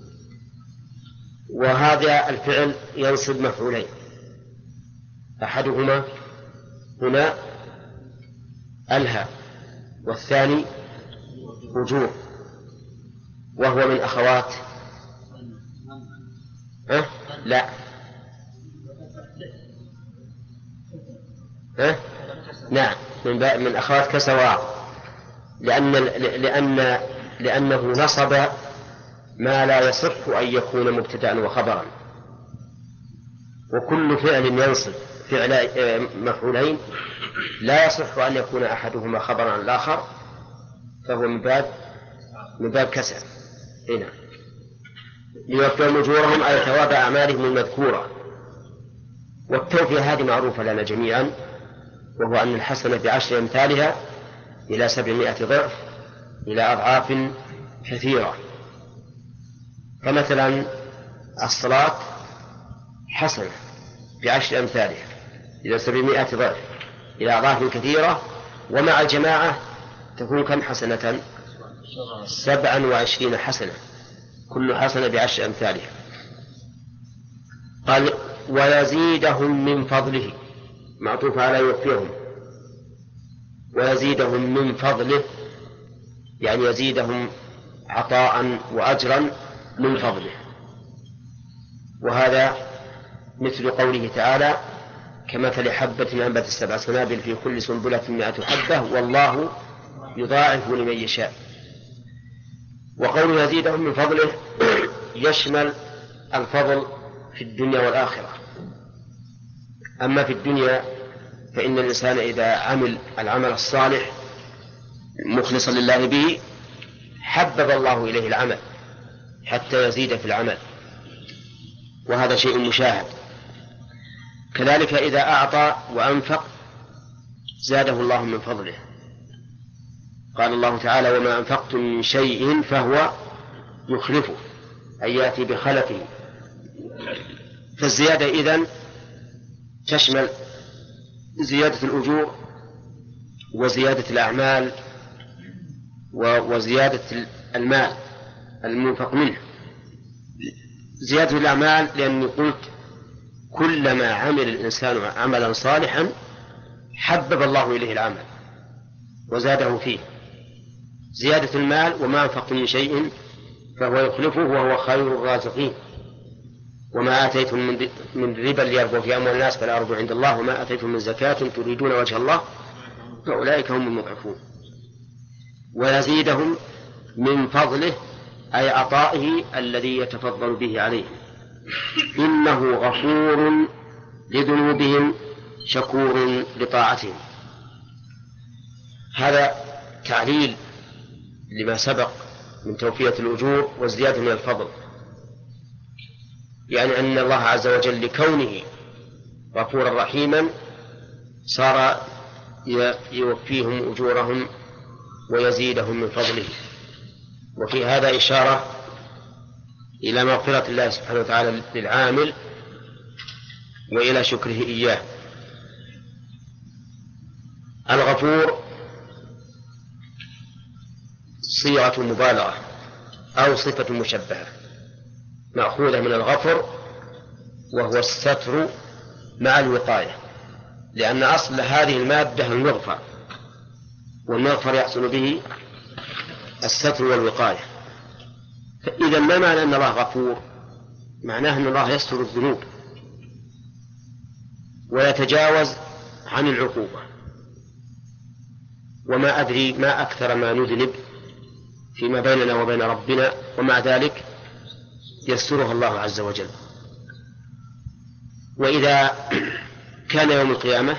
وهذا الفعل ينصب مفعولين، أحدهما هنا ألهى والثاني أجور، وهو من أخوات لا نعم من أخوات كسوار، لأنه نصب ما لا يصح أن يكون مبتدأ وخبرا، وكل فعل ينصب فعل مفعولين لا يصح أن يكون أحدهما خبرا عن الآخر، فهو من باب كسر. هنا ليوفيهم أجورهم أي ثواب أعمالهم المذكورة. والتوفية هذه معروفة لنا جميعا، وهو أن الحسنة ب10 أمثالها إلى 700 ضعف إلى أضعاف كثيرة. فمثلا الصلاة حسنة ب10 أمثالها إلى 700 ضعف إلى أضعاف كثيرة، ومع الجماعة تكون كم حسنة؟ 27 حسنة، كل حسنة ب10 أمثالها. قال ويزيدهم من فضله، معطوف على يوفيهم، ويزيدهم من فضله يعني يزيدهم عطاء وأجرا من فضله. وهذا مثل قوله تعالى كمثل حبة أنبتت 7 سنابل في كل سنبلة 100 حبة والله يضاعف لمن يشاء. وقوله يزيدهم من فضله يشمل الفضل في الدنيا والآخرة. أما في الدنيا فإن الإنسان إذا عمل العمل الصالح مخلصا لله به حبب الله إليه العمل حتى يزيد في العمل، وهذا شيء مشاهد. كذلك إذا أعطى وأنفق زاده الله من فضله. قال الله تعالى وما أنفقتم من شيء فهو يخلفه، أي يأتي بخلفه. فالزيادة إذن تشمل زيادة الأجور وزيادة الأعمال وزيادة المال المنفق منه. زيادة الأعمال لأني قلت كلما عمل الإنسان عملا صالحا حبب الله إليه العمل وزاده فيه. زيادة المال وما أنفقتم من شيء فهو يخلفه وهو خير الرازقين. وما آتيتم من ربا ليربو في أموال الناس فلا يربو عند الله وما آتيتم من زكاة تريدون وجه الله فأولئك هم المضعفون. ويزيدهم من فضله أي عطائه الذي يتفضل به عليهم. إنه غفور لذنوبهم شكور لطاعتهم. هذا تعليل لما سبق من توفية الأجور والزيادة من الفضل، يعني أن الله عز وجل لكونه غفورا رحيما صار يوفيهم أجورهم ويزيدهم من فضله. وفي هذا إشارة إلى مغفرة الله سبحانه وتعالى للعامل وإلى شكره إياه. الغفور صيغة مبالغة أو صفة مشبهة مأخوذة من الغفر وهو الستر مع الوقاية، لأن أصل هذه المادة المغفر، والمغفر يحصل به الستر والوقاية. إذا ما معنى أن الله غفور؟ معناه أن الله يستر الذنوب ويتجاوز عن العقوبة. وما أدري ما أكثر ما نذنب فيما بيننا وبين ربنا، ومع ذلك يسترها الله عز وجل. وإذا كان يوم القيامة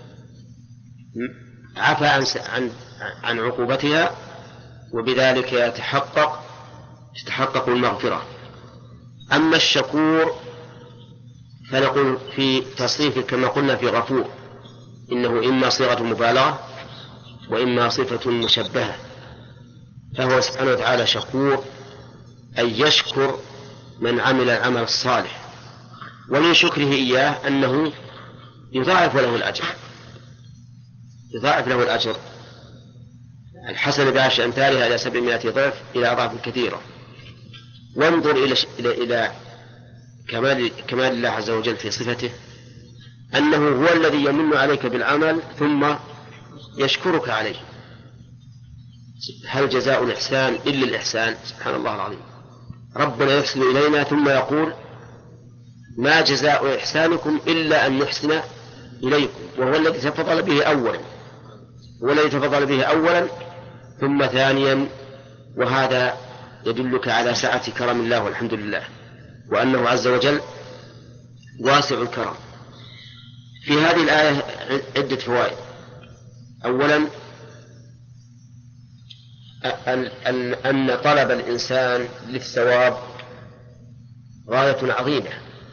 عفى عن عقوبتها، وبذلك تتحقق المغفرة. أما الشكور فنقول في تصريف كما قلنا في غفور إنه إما صيغة مبالغة وإما صفة مشبهة. فهو سبحانه وتعالى شكور أي يشكر من عمل العمل الصالح، ومن شكره إياه أنه يضاعف له الأجر، يضاعف له الأجر. الحسنة بعشر أمثالها إلى 700 ضعف إلى أضعاف كثيرة. وانظر إلى كمال الله عز وجل في صفته، أنه هو الذي يمن عليك بالعمل ثم يشكرك عليه. هل جزاء الإحسان إلا الإحسان؟ سبحان الله العظيم. ربنا يحسن إلينا ثم يقول ما جزاء إحسانكم إلا أن يحسن إليكم، وهو الذي تفضل به أولا، هو الذي تفضل به أولا ثم ثانيا. وهذا يدلك على سعة كرم الله والحمد لله، وأنه عز وجل واسع الكرم. في هذه الآية عدة فوائد. أولا أن طلب الإنسان للثواب غاية عظيمة،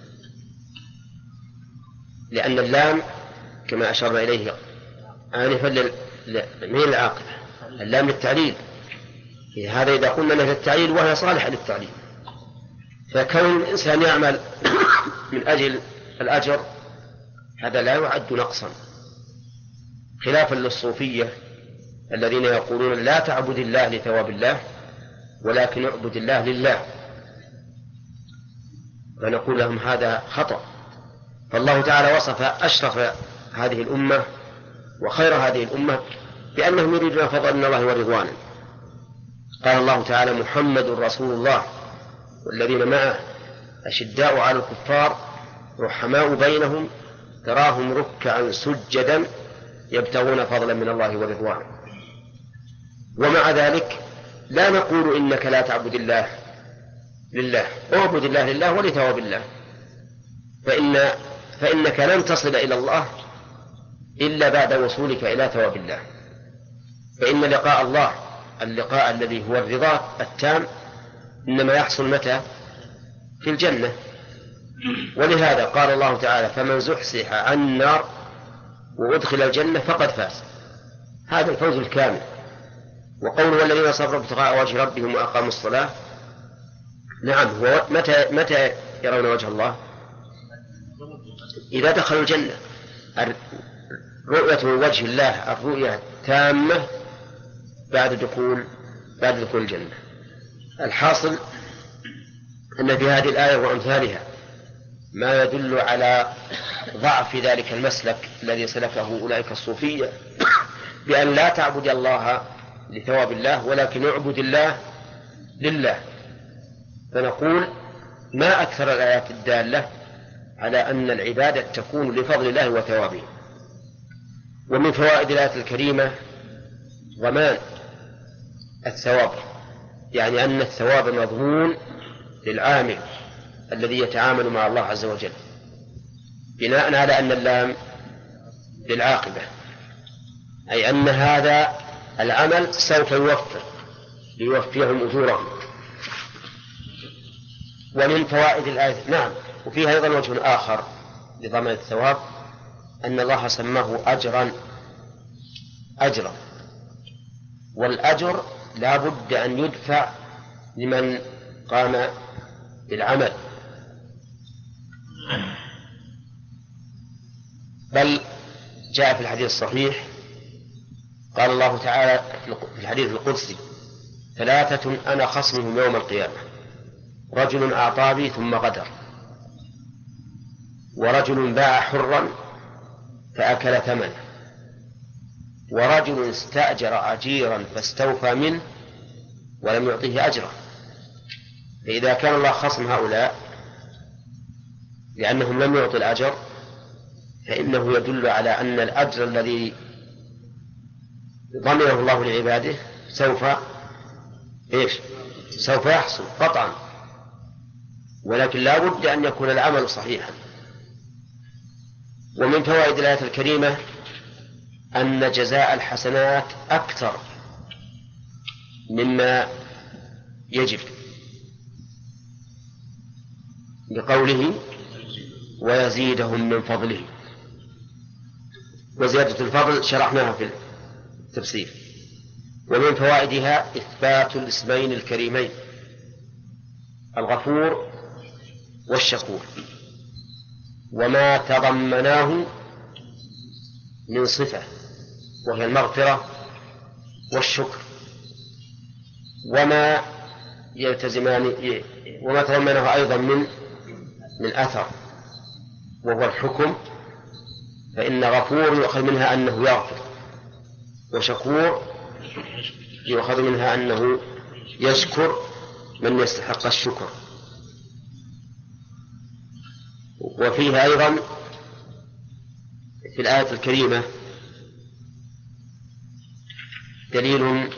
لأن اللام كما أشرنا إليه آنفا من العاقبة، اللام للتعليل، هذا إذا قلنا له التعليل وهي صالحة للتعليل. فكون الإنسان يعمل من أجل الأجر هذا لا يعد نقصا، خلافا للصوفية الذين يقولون لا تعبد الله لثواب الله ولكن اعبد الله لله، فنقول لهم هذا خطأ. فالله تعالى وصف أشرف هذه الأمة وخير هذه الأمة بأنهم يريدون فضلا من الله ورضوانا. قال الله تعالى محمد رسول الله والذين معه أشداء على الكفار رحماء بينهم تراهم ركعا سجدا يبتغون فضلا من الله ورضوانا. ومع ذلك لا نقول إنك لا تعبد الله لله، اعبد الله لله ولثواب الله، فإنك لن تصل إلى الله إلا بعد وصولك إلى ثواب الله. فإن لقاء الله اللقاء الذي هو الرضا التام إنما يحصل متى؟ في الجنة. ولهذا قال الله تعالى فمن زحزح عن النار وأدخل الجنة فقد فاز، هذا الفوز الكامل. وقوله والذين صبروا ابتغاء وجه ربهم وأقاموا الصلاة، نعم، هو متى يرون وجه الله؟ إذا دخلوا الجنة. رؤية وجه الله الرؤية تامة بعد دخول الجنة. الحاصل أن في هذه الآية وأمثالها ما يدل على ضعف ذلك المسلك الذي سلكه أولئك الصوفية بأن لا تعبد الله لثواب الله ولكن اعبد الله لله. فنقول ما أكثر الآيات الدالة على أن العبادة تكون لفضل الله وثوابه. ومن فوائد الآية الكريمة ضمان الثواب، يعني أن الثواب مضمون للعامل الذي يتعامل مع الله عز وجل، بناء على أن اللام للعاقبة، أي أن هذا العمل سوف ليوفيهم أجورهم. ومن فوائد الآية نعم، وفيها أيضا وجه آخر لضمان الثواب، أن الله سماه أجرا، والأجر لا بد أن يدفع لمن قام بالعمل، بل جاء في الحديث الصحيح قال الله تعالى في الحديث القدسي ثلاثة أنا خصمهم يوم القيامة، رجل أعطى بي ثم غدر، ورجل باع حرا فأكل ثمنه، ورجل استأجر أجيرا فاستوفى منه ولم يعطيه أجره. فإذا كان الله خصم هؤلاء لأنهم لم يعطوا الأجر فإنه يدل على أن الأجر الذي ضمنه الله لعباده سوف يحصل قطعا، ولكن لا بد أن يكون العمل صحيحا. ومن فوائد الآية الكريمة أن جزاء الحسنات أكثر مما يجب، بقوله ويزيدهم من فضله، وزيادة الفضل شرحناها في التفسير. ومن فوائدها إثبات الاسمين الكريمين الغفور والشكور، وما تضمناه من صفة وهي المغفرة والشكر، وما تضمنه أيضا من أثر وهو الحكم، فإن غفور يؤخذ منها أنه يغفر، وشكور يؤخذ منها أنه يشكر من يستحق الشكر. وفيها أيضا في الآية الكريمة دليل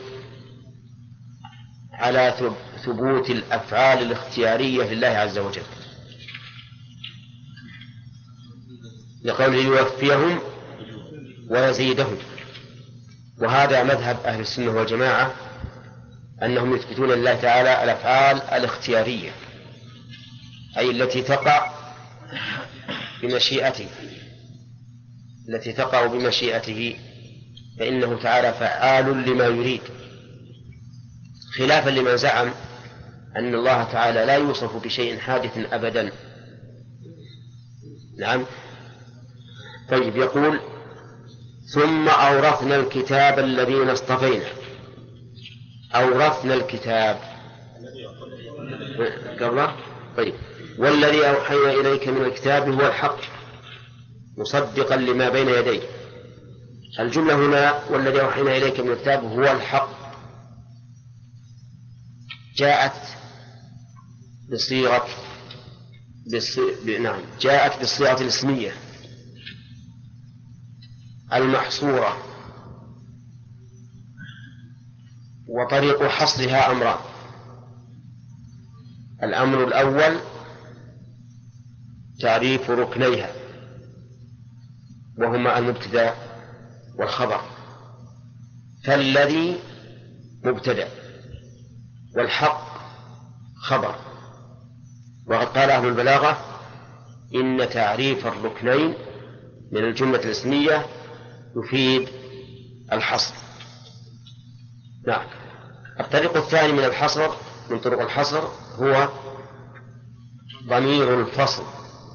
على ثبوت الأفعال الاختيارية لله عز وجل، لقوله يوفيهم ويزيدهم. وهذا مذهب أهل السنة والجماعة، أنهم يثبتون لله تعالى الأفعال الاختيارية، أي التي تقع بمشيئته، فإنه تعالى فعال لما يريد، خلافا لمن زعم أن الله تعالى لا يوصف بشيء حادث أبدا. نعم. طيب، يقول ثم أورثنا الكتاب الذين اصطفينا. أورثنا الكتاب قبله. طيب، والذي أوحينا إليك من الكتاب هو الحق مصدقا لما بين يديه. الجملة هنا والذي أوحينا إليك من الكتاب هو الحق جاءت بالصيغة الاسمية المحصورة، وطريق حصرها أمران. الأمر الأول تعريف ركنيها، وهما المبتدأ والخبر، فالذي مبتدأ والحق خبر. وقد قال أهل البلاغة إن تعريف الركنين من الجملة الاسمية يفيد الحصر. نعم. الطريق الثاني من طرق الحصر هو ضمير الفصل،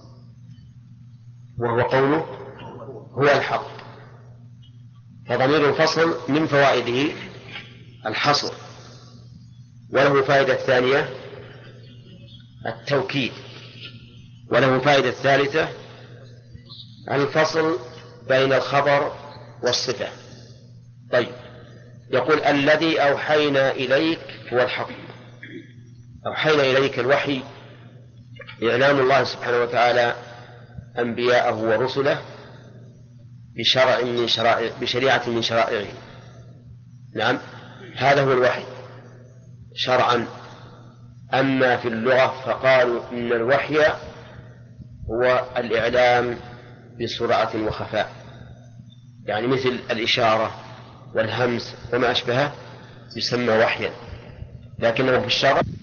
وهو قوله هو الحق. فضمير الفصل من فوائده الحصر، وله فائدة ثانية التوكيد، وله فائدة ثالثة الفصل بين الخبر والصفة. طيب، يقول الذي أوحينا إليك هو الحق. أوحينا إليك الوحي إعلام الله سبحانه وتعالى أنبياءه ورسله بشريعة من شرائعه. نعم، هذا هو الوحي شرعا. أما في اللغة فقالوا إن الوحي هو الإعلام بسرعة وخفاء، يعني مثل الإشارة والهمس وما أشبهه يسمى وحيا، لكنه في الشرع